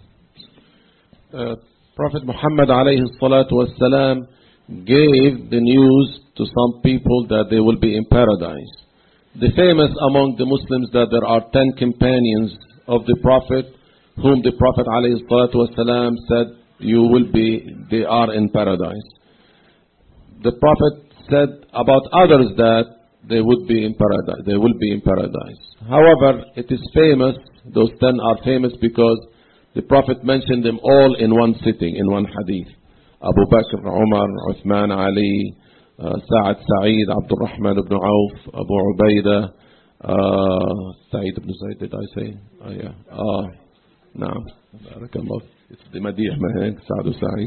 Prophet Muhammad alayhi salatu wassalam gave the news to some people that they will be in paradise. The famous among the Muslims that there are 10 companions of the Prophet whom the Prophet alayhi salatu wassalam said they are in paradise. The Prophet said about others that they would be in paradise. They will be in paradise. However, it is famous, those 10 are famous because the Prophet mentioned them all in one sitting, in one hadith. Abu Bakr, Umar, Uthman, Ali, Sa'ad, Sa'id, Abdul Rahman ibn Auf, Abu Ubaidah, Sa'id ibn Zayd, did I say? Yeah. No. Barakallah. It's the Madih Mahek, Sa'ad Sa'id.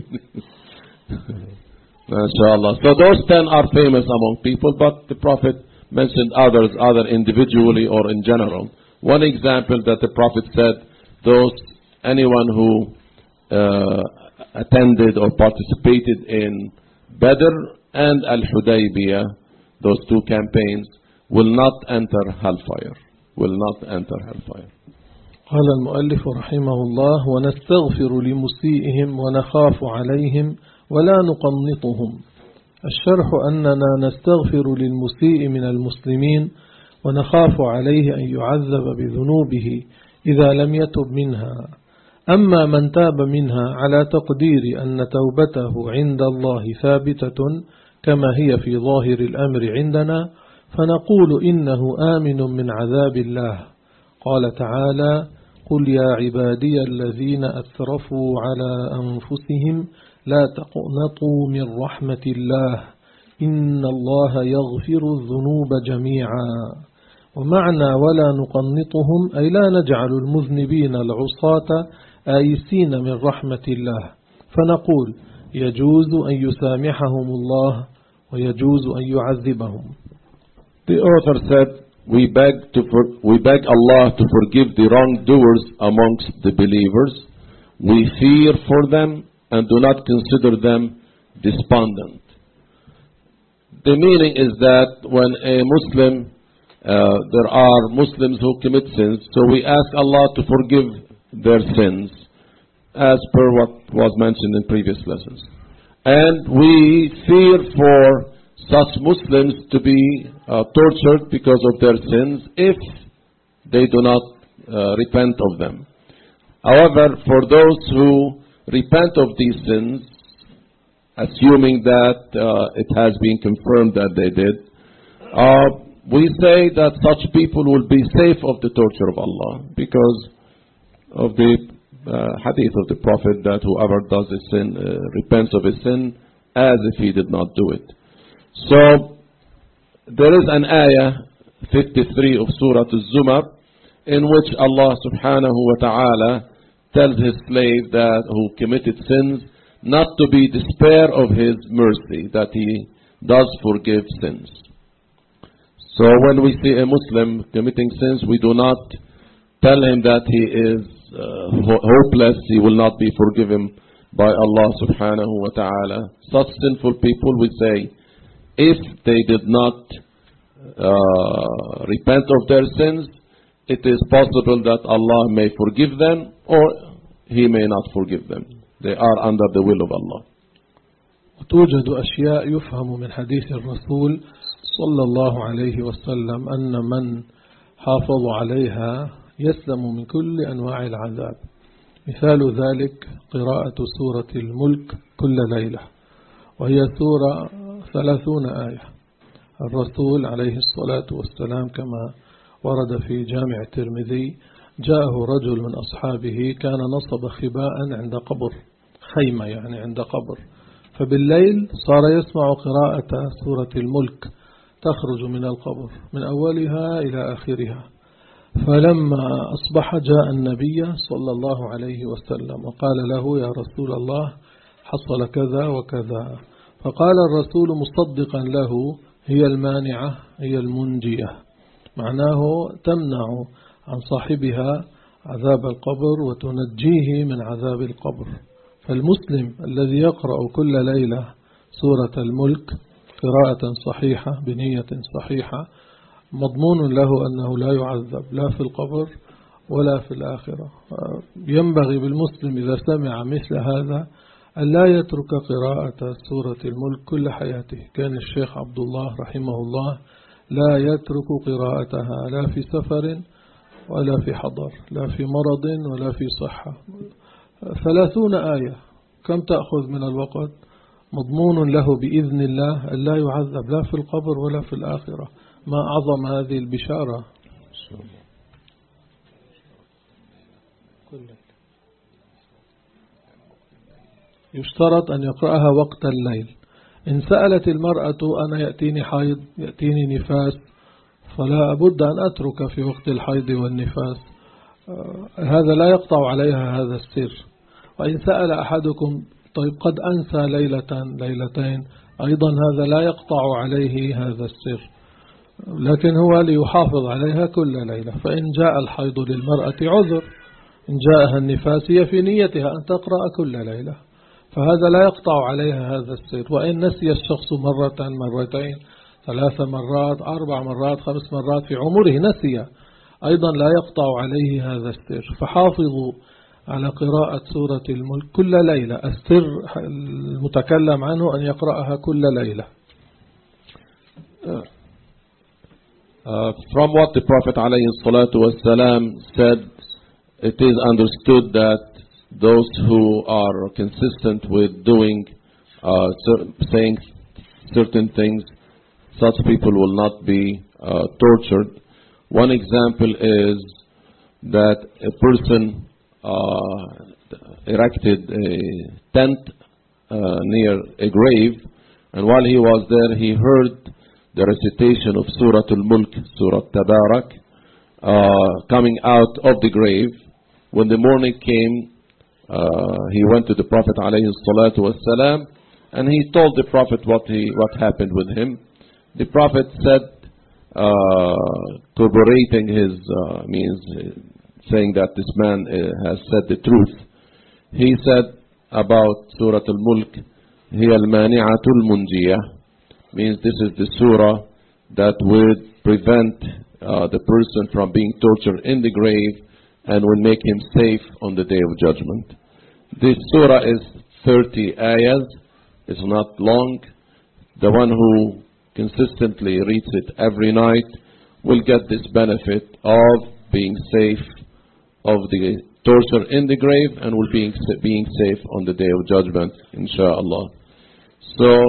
MashaAllah. So those 10 are famous among people, but the Prophet mentioned others, either individually or in general. One example that the Prophet said, anyone who attended or participated in Badr and Al-Hudaybiyah, those two campaigns, will not enter hellfire. Will not enter hellfire. قال المؤلف رحمه الله: ونستغفر لمسيئهم ونخاف عليهم ولا نقنطهم. الشرح أننا نستغفر للمسيء من المسلمين ونخاف عليه أن يعذب بذنوبه إذا لم يتب منها. أما من تاب منها على تقدير أن توبته عند الله ثابتة كما هي في ظاهر الأمر عندنا، فنقول إنه آمن من عذاب الله. قال تعالى: قل يا عبادي الذين أسرفوا على أنفسهم لا تقنطوا من رحمة الله إن الله يغفر الذنوب جميعا. ومعنى ولا نقنطهم أي لا نجعل المذنبين العصاة آيسين من رحمة الله، فنقول يجوز أن يسامحهم الله ويجوز أن يعذبهم. The author said, we beg Allah to forgive the wrongdoers amongst the believers. We fear for them and do not consider them despondent. The meaning is that when a Muslim, there are Muslims who commit sins, so we ask Allah to forgive their sins, as per what was mentioned in previous lessons. And we fear for such Muslims to be tortured because of their sins if they do not repent of them. However, for those who repent of these sins, assuming that it has been confirmed that they did, we say that such people will be safe of the torture of Allah because of the hadith of the Prophet that whoever does a sin, repents of his sin as if he did not do it. So, there is an ayah, 53 of Surah Al-Zumar, in which Allah subhanahu wa ta'ala tells his slave that who committed sins not to be despair of his mercy, that he does forgive sins. So when we see a Muslim committing sins, we do not tell him that he is hopeless, he will not be forgiven by Allah subhanahu wa ta'ala. Such sinful people, we say, if they did not repent of their sins, it is possible that Allah may forgive them or He may not forgive them. They are under the will of Allah. توجد أشياء يفهم من حديث الرسول صلى الله عليه وسلم أن من حافظ عليها يسلم من كل أنواع العذاب. مثال ذلك قراءة سورة الملك كل ليلة، وهي سورة 30 آية. الرسول عليه الصلاة والسلام كما ورد في جامع الترمذي جاءه رجل من أصحابه كان نصب خباء عند قبر، خيمة يعني عند قبر، فبالليل صار يسمع قراءة سورة الملك تخرج من القبر من أولها إلى آخرها. فلما أصبح جاء النبي صلى الله عليه وسلم وقال له: يا رسول الله حصل كذا وكذا. فقال الرسول مصدقا له: هي المانعة، هي المنجية، معناه تمنع عن صاحبها عذاب القبر وتنجيه من عذاب القبر. فالمسلم الذي يقرأ كل ليلة سورة الملك قراءة صحيحة بنية صحيحة مضمون له أنه لا يعذب لا في القبر ولا في الآخرة. ينبغي بالمسلم إذا سمع مثل هذا أن لا يترك قراءة سورة الملك كل حياته. كان الشيخ عبد الله رحمه الله لا يترك قراءتها لا في سفر ولا في حضر، لا في مرض ولا في صحة. 30 آية كم تأخذ من الوقت؟ مضمون له بإذن الله أن لا يعذب لا في القبر ولا في الآخرة. ما أعظم هذه البشارة. يشترط أن يقرأها وقت الليل. إن سألت المرأة أنا يأتيني حيض يأتيني نفاس فلا بد أن أترك في وقت الحيض والنفاس، هذا لا يقطع عليها هذا السر. وإن سأل أحدكم طيب قد أنسى ليلة ليلتين أيضا هذا لا يقطع عليه هذا السر، لكن هو ليحافظ عليها كل ليلة. فإن جاء الحيض للمرأة عذر، إن جاءها النفاس هي في نيتها أن تقرأ كل ليلة، فهذا لا يقطع عليها هذا السر. وإن نسي الشخص مرة مرتين 3 مرات 4 مرات 5 مرات في عمره نسي أيضا لا يقطع عليه هذا السر. فحافظوا على قراءة سورة الملك كل ليلة. السر المتكلم عنه أن يقرأها كل ليلة. From what the Prophet ﷺ said, it is understood that those who are consistent with doing, saying certain things, such people will not be tortured. One example is that a person erected a tent near a grave, and while he was there he heard the recitation of Surah Al-Mulk, Surah Tabarak, coming out of the grave. When the morning came, he went to the Prophet ﷺ and he told the Prophet what happened with him. The Prophet said, corroborating his means, saying that this man has said the truth. He said about Surah Al-Mulk, هي المانعة المنجية, means this is the surah that would prevent the person from being tortured in the grave and will make him safe on the day of judgment. This surah is 30 ayahs. It's not long. The one who consistently reads it every night will get this benefit of being safe of the torture in the grave and will being safe on the day of judgment, inshallah. So,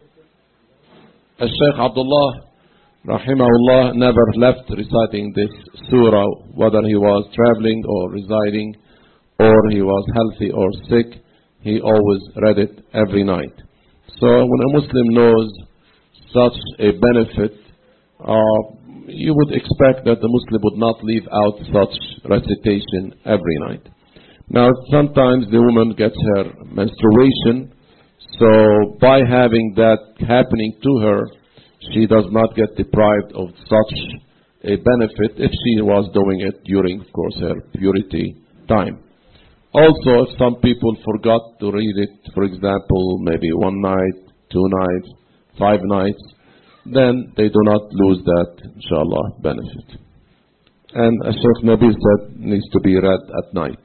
Shaykh Abdullah rahimahullah never left reciting this surah, whether he was traveling or residing, or he was healthy or sick. He always read it every night. So when a Muslim knows such a benefit, you would expect that the Muslim would not leave out such recitation every night. Now sometimes the woman gets her menstruation, so by having that happening to her, she does not get deprived of such a benefit if she was doing it during, of course, her purity time. Also, if some people forgot to read it, for example, maybe 1 night, 2 nights, 5 nights, then they do not lose that, inshallah, benefit. And as Shaykh Nabil said, needs to be read at night.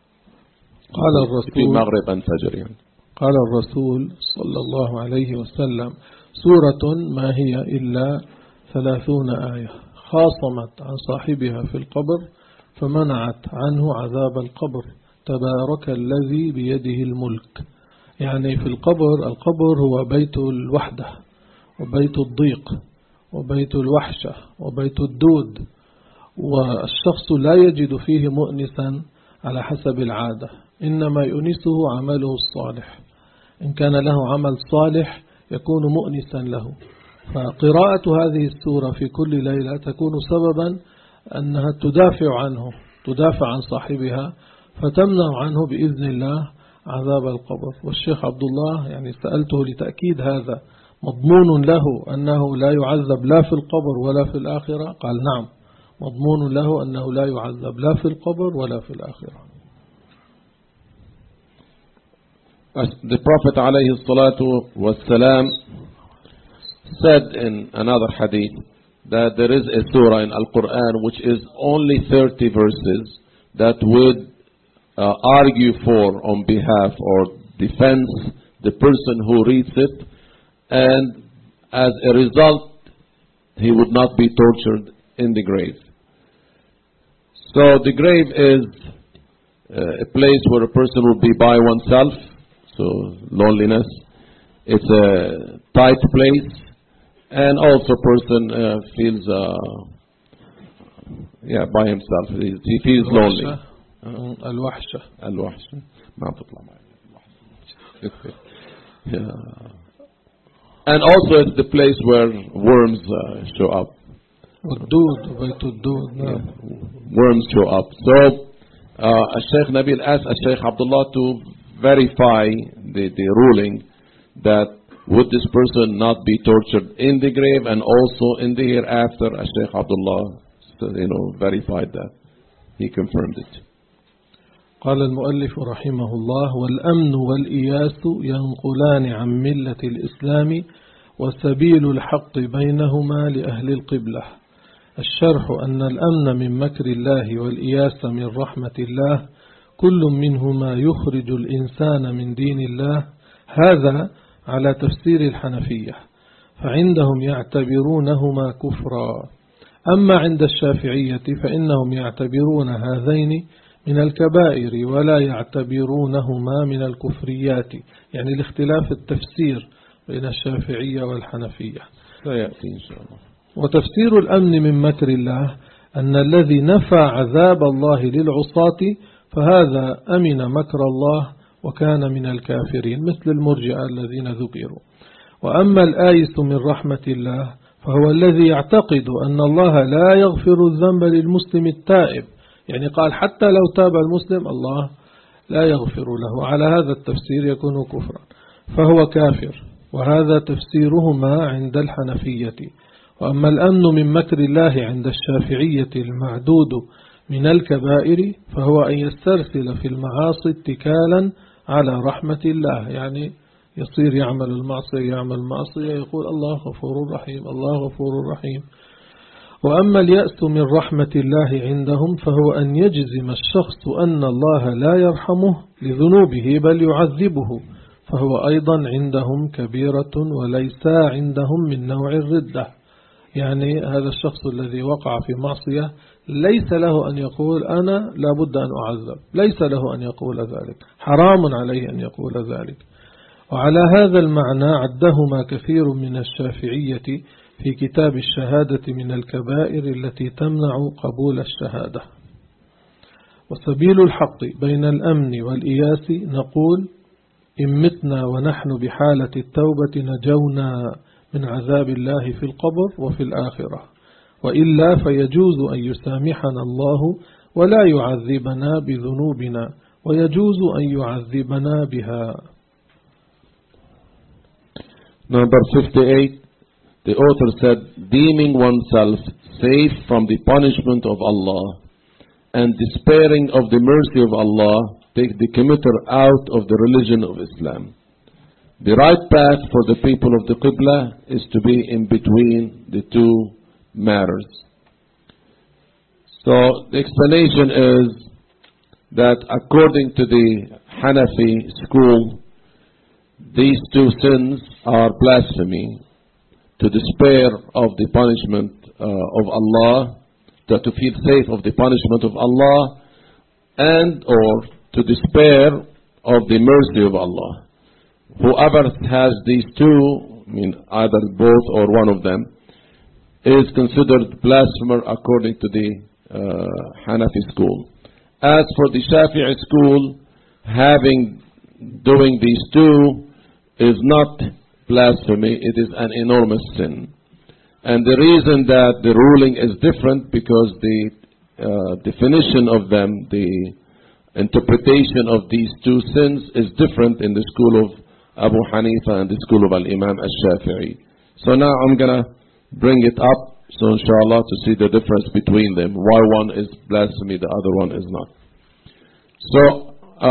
قال الرسول صلى الله عليه وسلم سورة ما هي إلا 30 آية خاصمت عن صاحبها في القبر فمنعت عنه عذاب القبر تبارك الذي بيده الملك. يعني في القبر هو بيت الوحدة وبيت الضيق وبيت الوحشة وبيت الدود، والشخص لا يجد فيه مؤنسا على حسب العادة، إنما يؤنسه عمله الصالح. إن كان له عمل صالح يكون مؤنسا له. فقراءة هذه السورة في كل ليلة تكون سببا أنها تدافع عن صاحبها فتمنع عنه بإذن الله عذاب القبر. والشيخ عبد الله يعني سألته لتأكيد هذا مضمون له أنه لا يعذب لا في القبر ولا في الآخرة؟ قال نعم مضمون له أنه لا يعذب لا في القبر ولا في الآخرة. The Prophet alayhi salatu wassalam said in another hadith that there is a surah in Al-Quran which is only 30 verses that would argue for, on behalf or defense the person who reads it, and as a result he would not be tortured in the grave. So the grave is a place where a person will be by oneself, so loneliness. It's a tight place, and also a person feels by himself. He feels lonely. الوحشة. ما تطلع معي. And also it's the place where worms show up. والدود بيت الدود. Worms show up. So Sheikh Nabil asked Sheikh Abdullah to verify the ruling that would this person not be tortured in the grave and also in the hereafter. Sheikh Abdullah verified that. He confirmed it. قال المؤلف رحمه الله: والأمن والإياس ينقلان عن ملة الإسلام وسبيل الحق بينهما لأهل القبلة. الشرح أن الأمن من مكر الله والإياس من رحمة الله كل منهما يخرج الإنسان من دين الله، هذا على تفسير الحنفية، فعندهم يعتبرونهما كفرا. أما عند الشافعية فإنهم يعتبرون هذين من الكبائر ولا يعتبرونهما من الكفريات، يعني الاختلاف التفسير بين الشافعية والحنفية سيأتي إن شاء الله. وتفسير الأمن من مكر الله أن الذي نفى عذاب الله للعصاة فهذا أمن مكر الله وكان من الكافرين مثل المرجئة الذين ذكروا. وأما الآيس من رحمة الله فهو الذي يعتقد أن الله لا يغفر الذنب للمسلم التائب، يعني قال حتى لو تاب المسلم الله لا يغفر له، على هذا التفسير يكون كفرا فهو كافر، وهذا تفسيرهما عند الحنفية. وأما الأمن من مكر الله عند الشافعية المعدود من الكبائر فهو أن يسترسل في المعاصي اتكالا على رحمة الله، يعني يصير يعمل المعصية يقول الله غفور رحيم الله غفور رحيم. وأما اليأس من رحمة الله عندهم فهو أن يجزم الشخص أن الله لا يرحمه لذنوبه بل يعذبه، فهو أيضا عندهم كبيرة وليس عندهم من نوع الردة، يعني هذا الشخص الذي وقع في معصية ليس له أن يقول أنا لابد أن أعذب، ليس له أن يقول ذلك، حرام عليه أن يقول ذلك. وعلى هذا المعنى عدهما كثير من الشافعية في كتاب الشهادة من الكبائر التي تمنع قبول الشهادة. وسبيل الحق بين الأمن والإياس نقول: إن متنا ونحن بحالة التوبة نجونا من عذاب الله في القبر وفي الآخرة، وإلا فيجوز أن يسامحنا الله ولا يعذبنا بذنوبنا، ويجوز أن يعذبنا بها. Number 58, the author said, deeming oneself safe from the punishment of Allah and despairing of the mercy of Allah take the committer out of the religion of Islam. The right path for the people of the Qibla is to be in between the two matters. So the explanation is that according to the Hanafi school, these two sins are blasphemy: to despair of the punishment of Allah, to feel safe of the punishment of Allah, and or to despair of the mercy of Allah. Whoever has these two, either both or one of them, is considered blasphemer according to the Hanafi school. As for the Shafi'i school, doing these two is not blasphemy, it is an enormous sin. And the reason that the ruling is different because the definition of them, the interpretation of these two sins is different in the school of Abu Hanifa and the school of Al-Imam Al-Shafi'i. So now I'm going to bring it up So inshallah to see the difference between them. Why one is blasphemy, the other one is not. So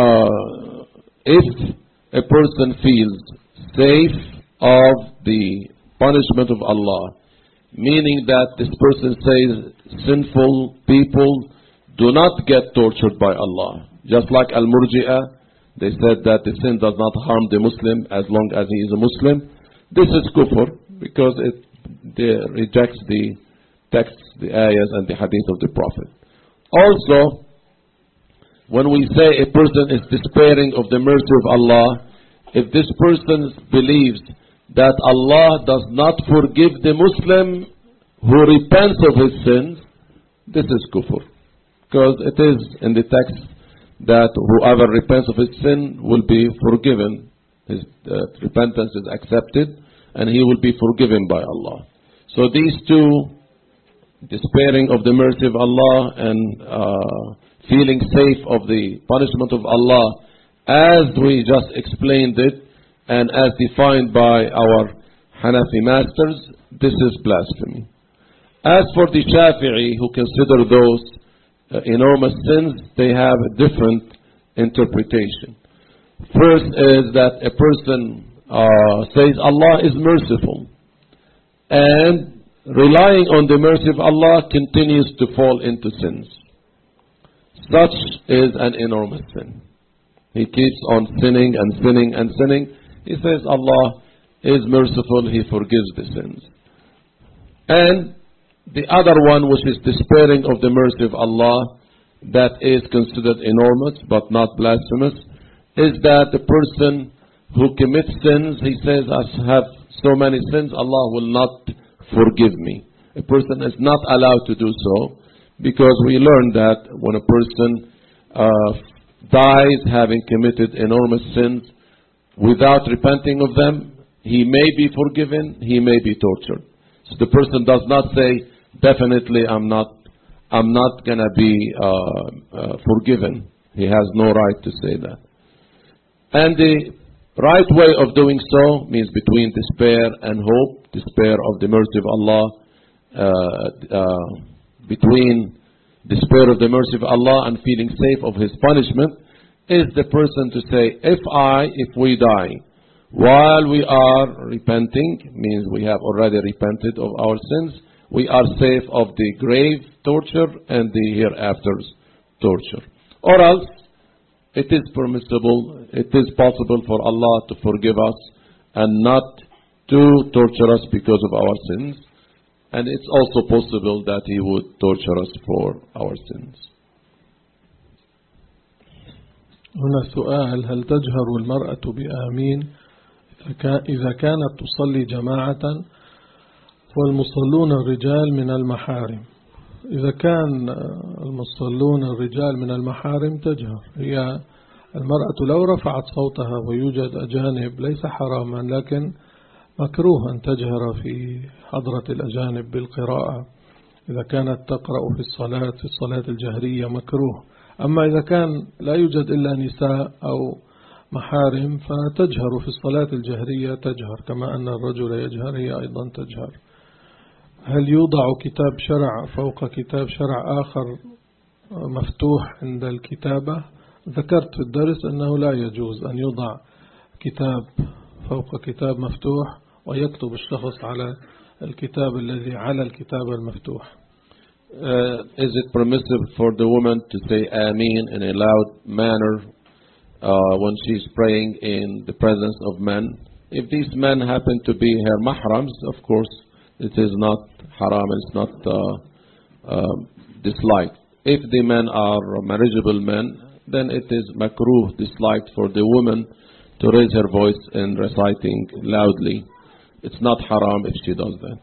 if a person feels safe of the punishment of Allah, meaning that this person says sinful people do not get tortured by Allah. Just like Al-Murji'ah, they said that the sin does not harm the Muslim as long as he is a Muslim. This is kufr because it rejects the texts, the ayahs and the hadith of the Prophet. Also, when we say a person is despairing of the mercy of Allah, if this person believes that Allah does not forgive the Muslim who repents of his sins, this is kufr. Because it is in the text that whoever repents of his sin will be forgiven. His repentance is accepted and he will be forgiven by Allah. So these two, despairing of the mercy of Allah and feeling safe of the punishment of Allah, as we just explained it and as defined by our Hanafi masters, this is blasphemy. As for the Shafi'i, who consider those enormous sins, they have a different interpretation. First is that a person says Allah is merciful, and relying on the mercy of Allah continues to fall into sins. Such is an enormous sin. He keeps on sinning and sinning and sinning. He says Allah is merciful, He forgives the sins. And the other one, which is despairing of the mercy of Allah, that is considered enormous but not blasphemous, is that the person who commits sins, he says, I have so many sins, Allah will not forgive me. A person is not allowed to do so, because we learned that when a person dies having committed enormous sins without repenting of them, he may be forgiven, he may be tortured. So the person does not say, definitely I'm not gonna be forgiven. He has no right to say that. And the right way of doing so means between despair and hope, despair of the mercy of Allah, between despair of the mercy of Allah and feeling safe of His punishment, is the person to say, if we die while we are repenting, means we have already repented of our sins, we are safe of the grave torture and the hereafter's torture. Or else, it is permissible, it is possible for Allah to forgive us and not to torture us because of our sins. And it's also possible that He would torture us for our sins. هنا سؤال: هل تجهر المرأة بآمين إذا كانت تصلي جماعة والمصلون الرجال من المحارم؟ إذا كان المصلون الرجال من المحارم تجهر. هي المرأة لو رفعت صوتها ويوجد أجانب ليس حراما، لكن مكروه أن تجهر في حضرة الأجانب بالقراءة. إذا كانت تقرأ في الصلاة الجهرية مكروه. أما إذا كان لا يوجد إلا نساء أو محارم فتجهر في الصلاة الجهرية، تجهر كما أن الرجل يجهر، هي أيضا تجهر. هل يوضع كتاب شرع فوق كتاب شرع آخر مفتوح عند الكتابة؟ ذكرت في الدرس أنه لا يجوز أن يوضع كتاب فوق كتاب مفتوح ويكتب الشخص على الكتاب الذي على الكتاب المفتوح. Is it permissible for the woman to say Ameen in a loud manner when she's praying in the presence of men? If these men happen to be her mahrams, of course, it is not haram, it's not disliked. If the men are marriageable men, then it is makruh, disliked for the woman to raise her voice in reciting loudly. It's not haram if she does that.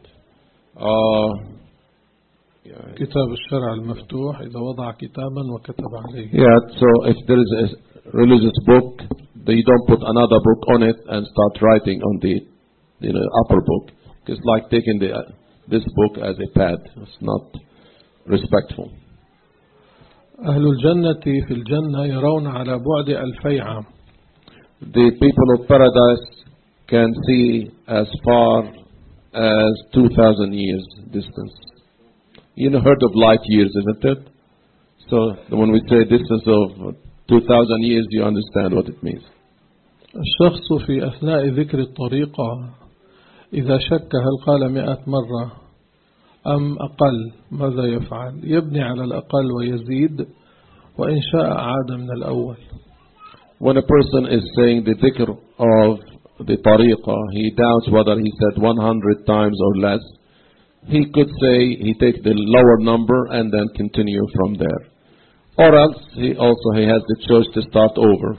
كتاب الشرع المفتوح إذا وضع كتابا وكتب عليه. Yeah, so if there is a religious book, you don't put another book on it and start writing on the upper book. It's like taking this book as a pad. It's not respectful. أهل الجنة في الجنة يرون على بعد 2000 عام. The people of paradise can see as far as 2,000 years distance. You know, heard of light years, isn't it? So when we say distance of 2,000 years, you understand what it means. الشخص في أثناء ذكر الطريقة إذا شك هل قال 100 مرة أم أقل ماذا يفعل؟ يبني على الأقل ويزيد وإن شاء عاد من الأول. When a person is saying the dhikr of the tariqah, he doubts whether he said 100 times or less. He could say he takes the lower number and then continue from there. Or else he has the choice to start over.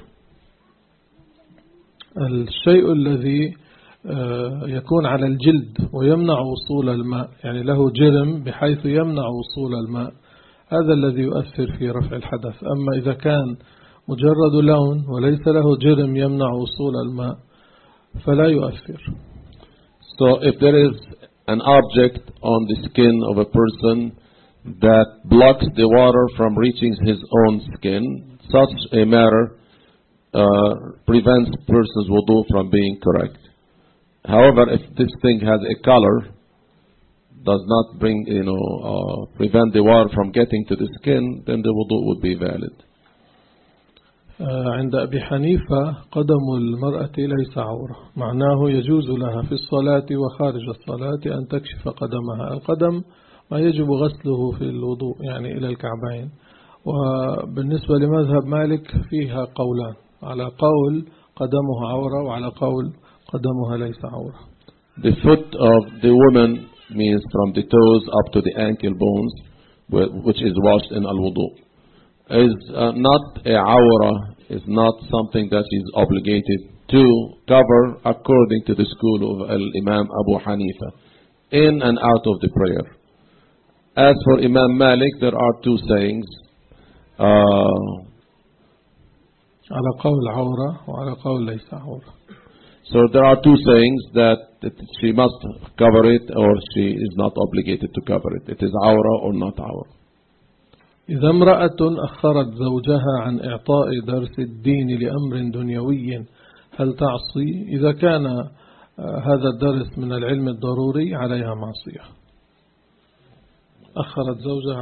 الشيء الذي يكون على الجلد ويمنع وصول الماء، يعني له جرم بحيث يمنع وصول الماء، هذا الذي يؤثر في رفع الحدث. أما إذا كان مجرد لون وليس له جرم يمنع وصول الماء فلا يؤثر. So if there is an object on the skin of a person that blocks the water from reaching his own skin, such a matter prevents person's wudu from being correct. However, if this thing has a color, does not prevent the water from getting to the skin, then the wudu would be valid. عند أبي حنيفة قدم المرأة ليس عورة، معناه يجوز لها في الصلاة وخارج الصلاة أن تكشف قدمها. القدم ما يجب غسله في الوضوء يعني إلى الكعبين. وبالنسبة لمذهب مالك فيها قولان، على قول قدمها عورة وعلى قول قدمها ليس عورة. The foot of the woman means from the toes up to the ankle bones, which is washed in al-wudu. Is not a awra, is not something that is obligated to cover according to the school of Imam Abu Hanifa, in and out of the prayer. As for Imam Malik, there are two sayings. على قول عورة وعلى قول ليس عورة. So there are two sayings that she must cover it or she is not obligated to cover it. It is awra or not awra. إذا امرأة أخرت زوجها عن إعطاء درس الدين لأمر دنيوي هل تعصي؟ إذا كان هذا الدرس من العلم الضروري عليها معصية. أخرت زوجها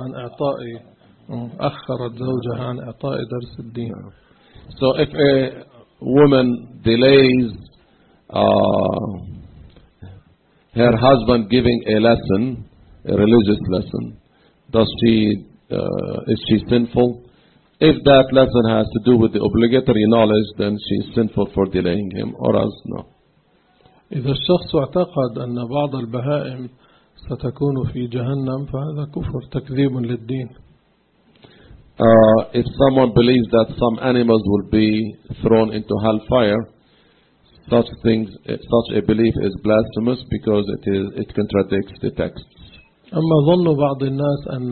عن إعطاء درس الدين. So if a woman delays her husband giving a lesson, a religious lesson, is she sinful? If that lesson has to do with the obligatory knowledge, then she is sinful for delaying him, or else no. إذا الشخص اعتقد أن بعض البهائم ستكون في جهنم فهذا كفر تكذيب للدين. If someone believes that some animals will be thrown into hellfire, such a belief is blasphemous because it contradicts the text. أما ظن بعض الناس أن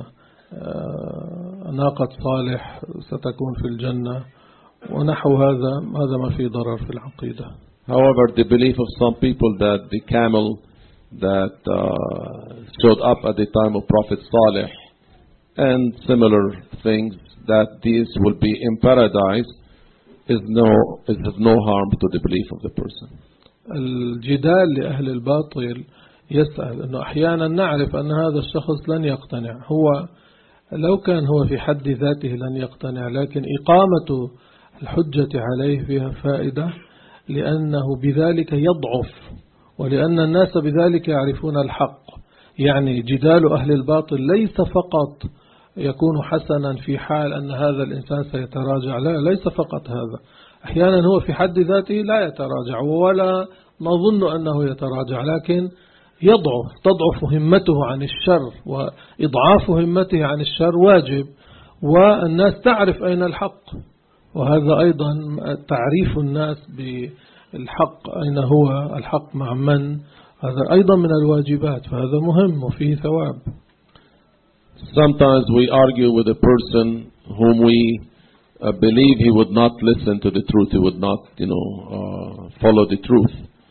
ناقة صالح ستكون في الجنة ونحو هذا ما فيه ضرر في العقيدة. However, the belief of some people that the camel that showed up at the time of Prophet Saleh and similar things, that these will be in paradise, is of no harm to the belief of the person. الجدال لأهل الباطل يسأل أنه أحيانا نعرف أن هذا الشخص لن يقتنع، هو لو كان هو في حد ذاته لن يقتنع، لكن إقامة الحجة عليه فيها فائدة لأنه بذلك يضعف ولأن الناس بذلك يعرفون الحق. يعني جدال أهل الباطل ليس فقط يكون حسنا في حال أن هذا الإنسان سيتراجع، لا، ليس فقط هذا، أحيانا هو في حد ذاته لا يتراجع ولا نظن أنه يتراجع، لكن تضعف همته عن الشر، وإضعاف همته عن الشر واجب، والناس تعرف أين الحق، وهذا أيضا تعريف الناس بالحق أين هو الحق مع من، هذا أيضا من الواجبات، فهذا مهم وفيه ثواب. Sometimes we argue with a person whom we believe he would not listen to the truth, he would not follow the truth.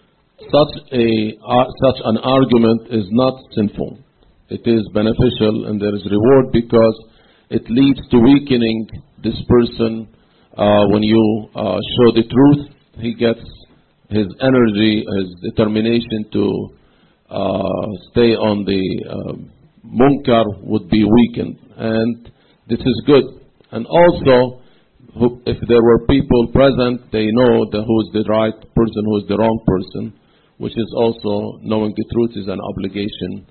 Such an argument is not sinful. It is beneficial and there is reward because it leads to weakening this person. When you show the truth, he gets his energy, his determination to stay on the munkar would be weakened. And this is good. And also, if there were people present, they know who is the right person, who is the wrong person, which is also knowing the truth is an obligation.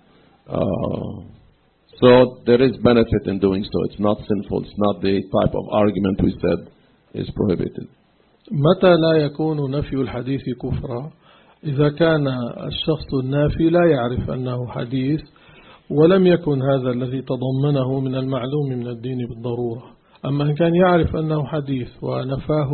So there is benefit in doing so. It's not sinful. It's not the type of argument we said is prohibited. متى لا يكون نفي الحديث كفرا؟ إذا كان الشخص النافي لا يعرف أنه حديث ولم يكن هذا الذي تضمنه من المعلوم من الدين بالضرورة. أما إن كان يعرف أنه حديث ونفاه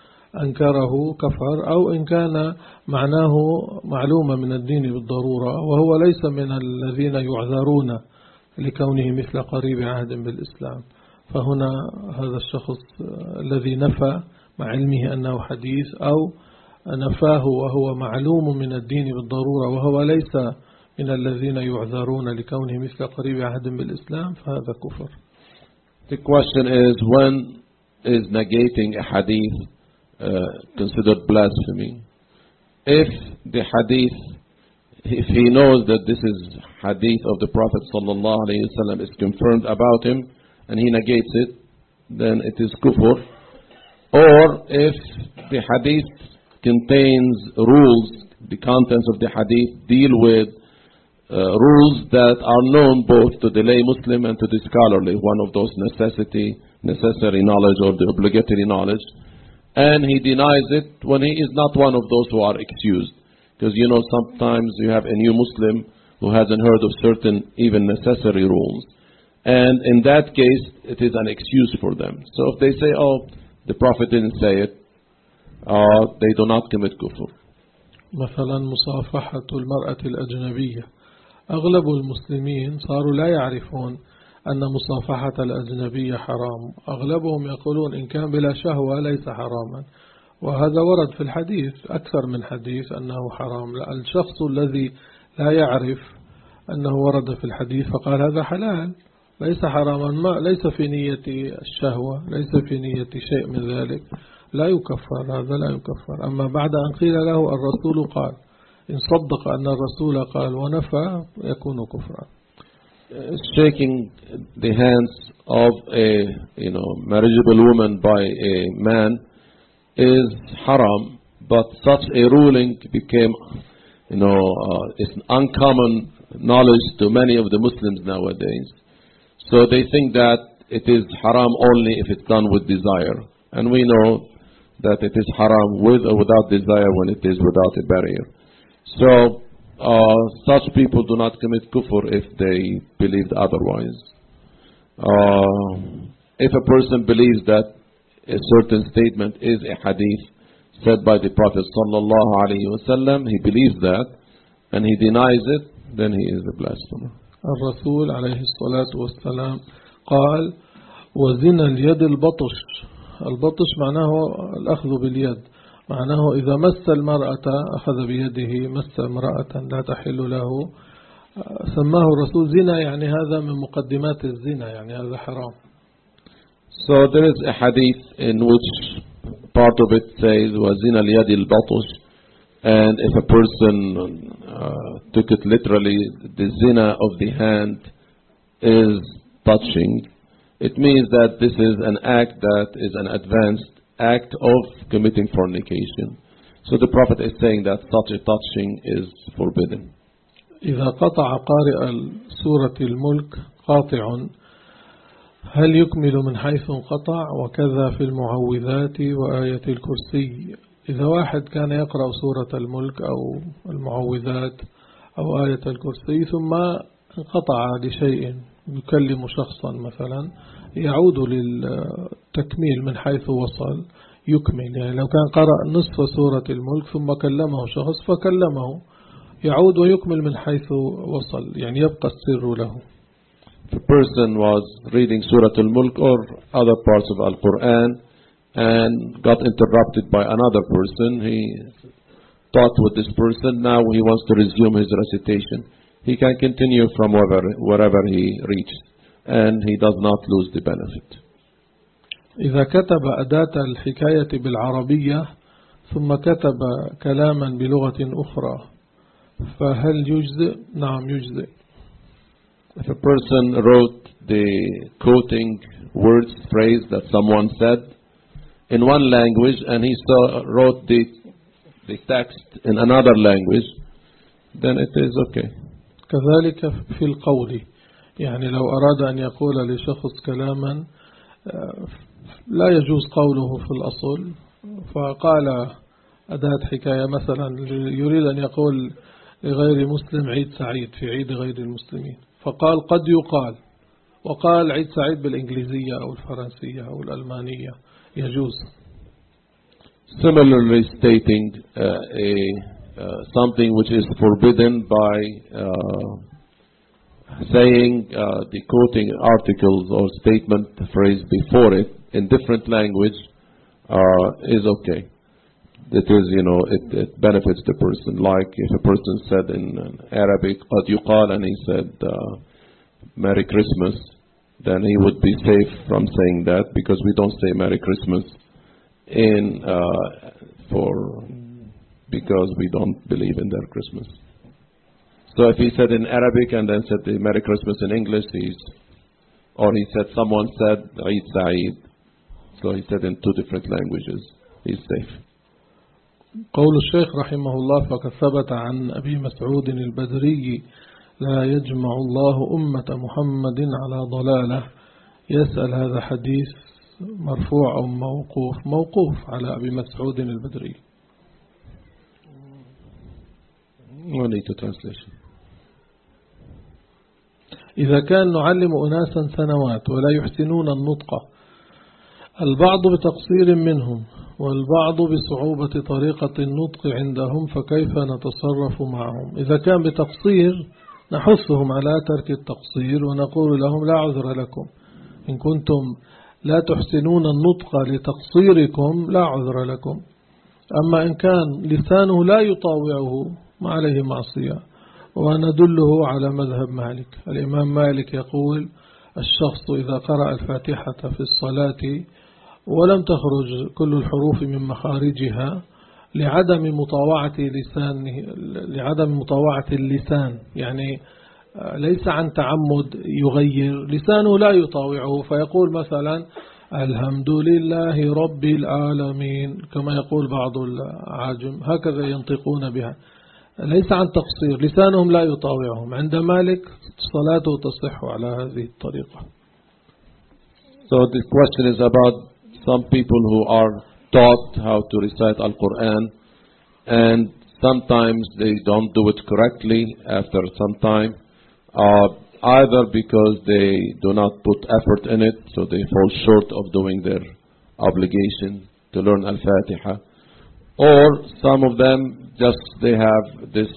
أنكره كفر، أو إن كان معناه معلومة من الدين بالضرورة وهو ليس من الذين يعذرون لكونه مثل قريب عهد بالإسلام، فهنا هذا الشخص الذي نفى مع علمه أنه حديث أو نفاه وهو معلوم من الدين بالضرورة وهو ليس من الذين يعذرون لكونه مثل قريب عهد بالإسلام، فهذا كفر. The question is, when is negating a hadith considered blasphemy? If the hadith, if he knows that this is hadith of the Prophet ﷺ is confirmed about him and he negates it, then it is kufr. Or if the hadith contains rules, the contents of the hadith deal with rules that are known both to the lay Muslim and to the scholarly, one of those necessary knowledge or the obligatory knowledge, and he denies it when he is not one of those who are excused. Because sometimes you have a new Muslim who hasn't heard of certain even necessary rules, and in that case it is an excuse for them. So if they say, oh, the Prophet didn't say it, they do not commit kufr. مثلا مصافحة المرأة الأجنبية، أغلب المسلمين صاروا لا يعرفون أن مصافحة الأجنبية حرام، أغلبهم يقولون إن كان بلا شهوة ليس حراما، وهذا ورد في الحديث أكثر من حديث أنه حرام. الشخص الذي لا يعرف أنه ورد في الحديث فقال هذا حلال ليس حراما، ليس في نية الشهوة، ليس في نية شيء من ذلك، لا يكفر، هذا لا يكفر. أما بعد أن قيل له الرسول قال، إن صدق أن الرسول قال ونفى يكون كفرا. Shaking the hands of a marriageable woman by a man is haram, but such a ruling became it's uncommon knowledge to many of the Muslims nowadays. So they think that it is haram only if it's done with desire, and we know that it is haram with or without desire when it is without a barrier. So such people do not commit kufr if they believed otherwise. If a person believes that a certain statement is a hadith said by the Prophet sallallahu alaihi wasallam, he believes that and he denies it, then he is a blasphemer. الرسول عليه الصلاة والسلام قال وزنا اليد البطش. البطش معناه الأخذ باليد، معناه إذا مس المرأة أخذ بيده، مس امرأة لا تحل له، سماه الرسول زنا، يعني هذا من مقدمات الزنا، يعني هذا حرام. So there is a hadith in which part of it says وزنا اليد البطش, and if a person took it literally, the zina of the hand is touching. It means that this is an act that is an advanced act of committing fornication. So the Prophet is saying that such a touching is forbidden. إذا قطع قارئ سورة الملك قاطع هل يكمل من حيث انقطع؟ وكذا في المعوذات وآية الكرسي. إذا واحد كان يقرأ سورة الملك أو المعوذات أو آية الكرسي ثم انقطع لشيء يكلم شخصا مثلا، يعود للتكميل من حيث وصل، يكمل. يعني لو كان قرأ نصف سورة الملك ثم كلمه شخص فكلمه، يعود ويكمل من حيث وصل، يعني يبقى السر له. If a person was reading Surah Al-Mulk or other parts of Al-Quran and got interrupted by another person, he talked with this person, now he wants to resume his recitation. He can continue from wherever he reached, and he does not lose the benefit. إذا كتب أداة الحكاية بالعربية ثم كتب كلاما بلغة أخرى فهل يجزئ؟ نعم يجزئ. If a person wrote the quoting words, phrase that someone said in one language and he wrote the text in another language, then it is okay. كذلك في القول، يعني لو أراد أن يقول لشخص كلاما لا يجوز قوله في الأصل، فقال أداة حكاية مثلا يريد أن يقول لغير مسلم عيد سعيد في عيد غير المسلمين، فقال قد يقال، وقال عيد سعيد بالإنجليزية أو الفرنسية أو الألمانية، يجوز. Similarly stating something which is forbidden by saying the quoting articles or statement phrase before it in different language is okay. That is, it benefits the person. Like if a person said in Arabic قد يقال and he said Merry Christmas, then he would be safe from saying that, because we don't say Merry Christmas because we don't believe in their Christmas. So if he said in Arabic and then said the Merry Christmas in English, or he said someone said Eid Saeed, so he said in two different languages, he's safe. قول الشيخ رحمه الله: فقد ثبت عن أبي مسعود البدري لا يجمع الله أمة محمد على ضلالة. يسأل هذا حديث مرفوع أو موقوف؟ موقوف على أبي مسعود البدري. No need to translation. إذا كان نعلم أناسا سنوات ولا يحسنون النطق، البعض بتقصير منهم والبعض بصعوبة طريقة النطق عندهم، فكيف نتصرف معهم؟ إذا كان بتقصير نحثهم على ترك التقصير ونقول لهم لا عذر لكم، إن كنتم لا تحسنون النطق لتقصيركم لا عذر لكم. أما إن كان لسانه لا يطاوعه ما عليه معصية. وندله على مذهب مالك. الإمام مالك يقول: الشخص إذا قرأ الفاتحة في الصلاة ولم تخرج كل الحروف من مخارجها لعدم مطاوعة اللسان، يعني ليس عن تعمد يغير، لسانه لا يطاوعه، فيقول مثلا الحمد لله رب العالمين كما يقول بعض العاجم، هكذا ينطقون بها، ليس عن تقصير، لسانهم لا يطاوعهم. عند مالك صلاته تصح على هذه الطريقة. So the question is about some people who are taught how to recite Al-Quran, and sometimes they don't do it correctly after some time, either because they do not put effort in it, so they fall short of doing their obligation to learn Al-Fatiha, or some of them just they have this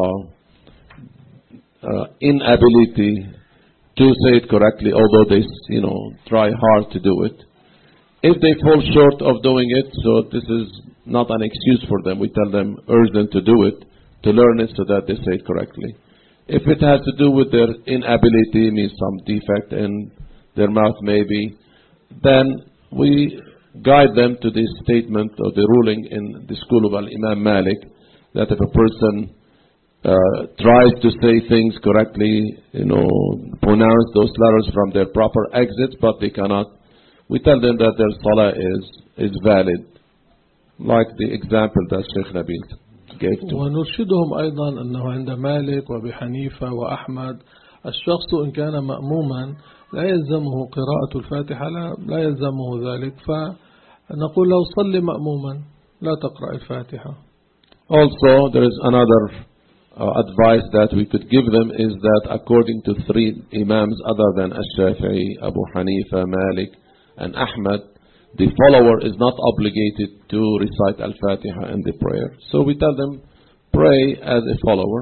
inability to say it correctly, although they try hard to do it. If they fall short of doing it, so this is not an excuse for them. We tell them, urge them to do it, to learn it so that they say it correctly. If it has to do with their inability, means some defect in their mouth maybe, then we guide them to this statement or the ruling in the school of Al-Imam Malik, that if a person tries to say things correctly, pronounce those letters from their proper exits, but they cannot, we tell them that their salah is valid, like the example that Sheikh Nabil gave to. ونرشدهم أيضا أنه عند مالك وأبي حنيفة وأحمد الشخص إن كان مأموما لا يلزمه قراءة الفاتحة، لا يلزمه ذلك، فنقول له صل مأموما لا تقرأ الفاتحة. Also, there is another advice that we could give them, is that according to three imams other than Ash-Shafi'i, Abu Hanifa, Malik and Ahmad, the follower is not obligated to recite Al-Fatiha in the prayer. So we tell them, pray as a follower.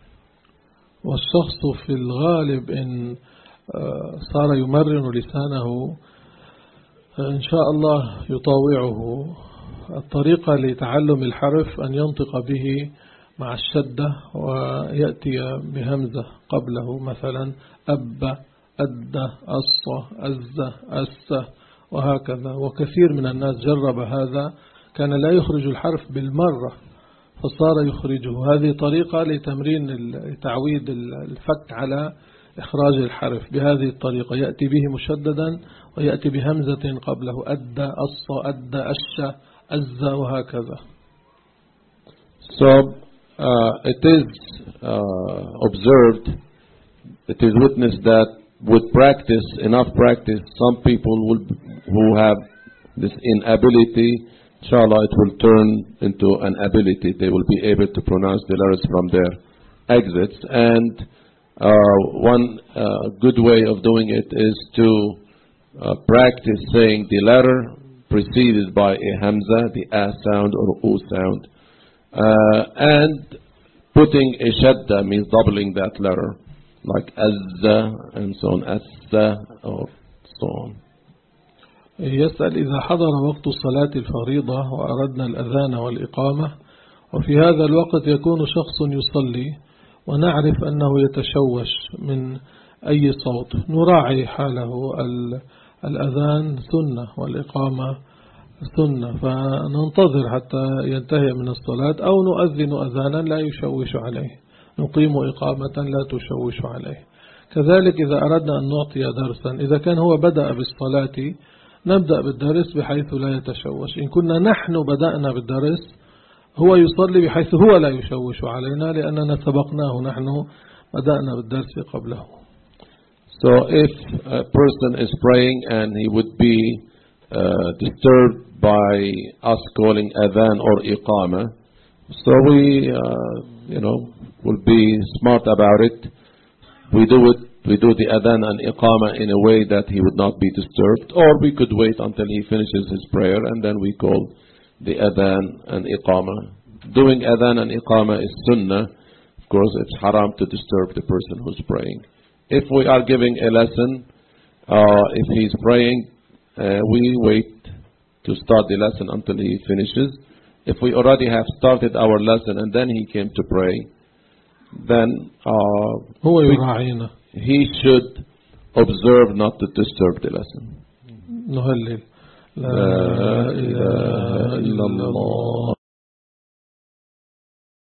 والشخص في الغالب إن صار يمرن لسانه إن شاء الله يطاوعه. الطريقة لتعلم الحرف أن ينطق به مع الشدة ويأتي بهمزة قبله، مثلا أب، أد، أص، أز، أس، وهكذا. وكثير من الناس جرب هذا، كان لا يخرج الحرف بالمرة، فصار يخرجه. هذه طريقة لتمرين تعويد الفك على إخراج الحرف بهذه الطريقة، يأتي به مشددا ويأتي بهمزة قبله، أدى أص أدى أش أز وهكذا. So it is observed, it is witnessed that with practice, enough practice, some people who have this inability, inshallah it will turn into an ability. They will be able to pronounce the letters from their exits. And one good way of doing it is to practice saying the letter preceded by a hamza, the a sound or u sound, and putting a shadda means doubling that letter, like azza and so on, assa or so on. يسأل إذا حضر وقت صلاة الفريضة وأردنا الأذان والإقامة، وفي هذا الوقت يكون شخص يصلي ونعرف أنه يتشوش من أي صوت، نراعي حاله. الأذان سنة والإقامة سنة، فننتظر حتى ينتهي من الصلاة أو نؤذن أذانا لا يشوش عليه، نقيم إقامة لا تشوش عليه. كذلك إذا أردنا أن نعطي درسا، إذا كان هو بدأ بالصلاة نبدأ بالدرس بحيث لا يتشوش. إن كنا نحن بدأنا بالدرس هو يصلي بحيث هو لا يشوش علينا، لأننا سبقناه، نحن بدأنا بالدرس قبله. So if a person is praying and he would be disturbed by us calling adhan or iqama, so we will be smart about it. We do the adhan and iqama in a way that he would not be disturbed, or we could wait until he finishes his prayer and then we call the adhan and iqama. Doing adhan and iqama is sunnah. Of course, it's haram to disturb the person who's praying. If we are giving a lesson, if he's praying, we wait to start the lesson until he finishes. If we already have started our lesson and then he came to pray, then he should observe not to disturb the lesson. نهلل لا إله إلا الله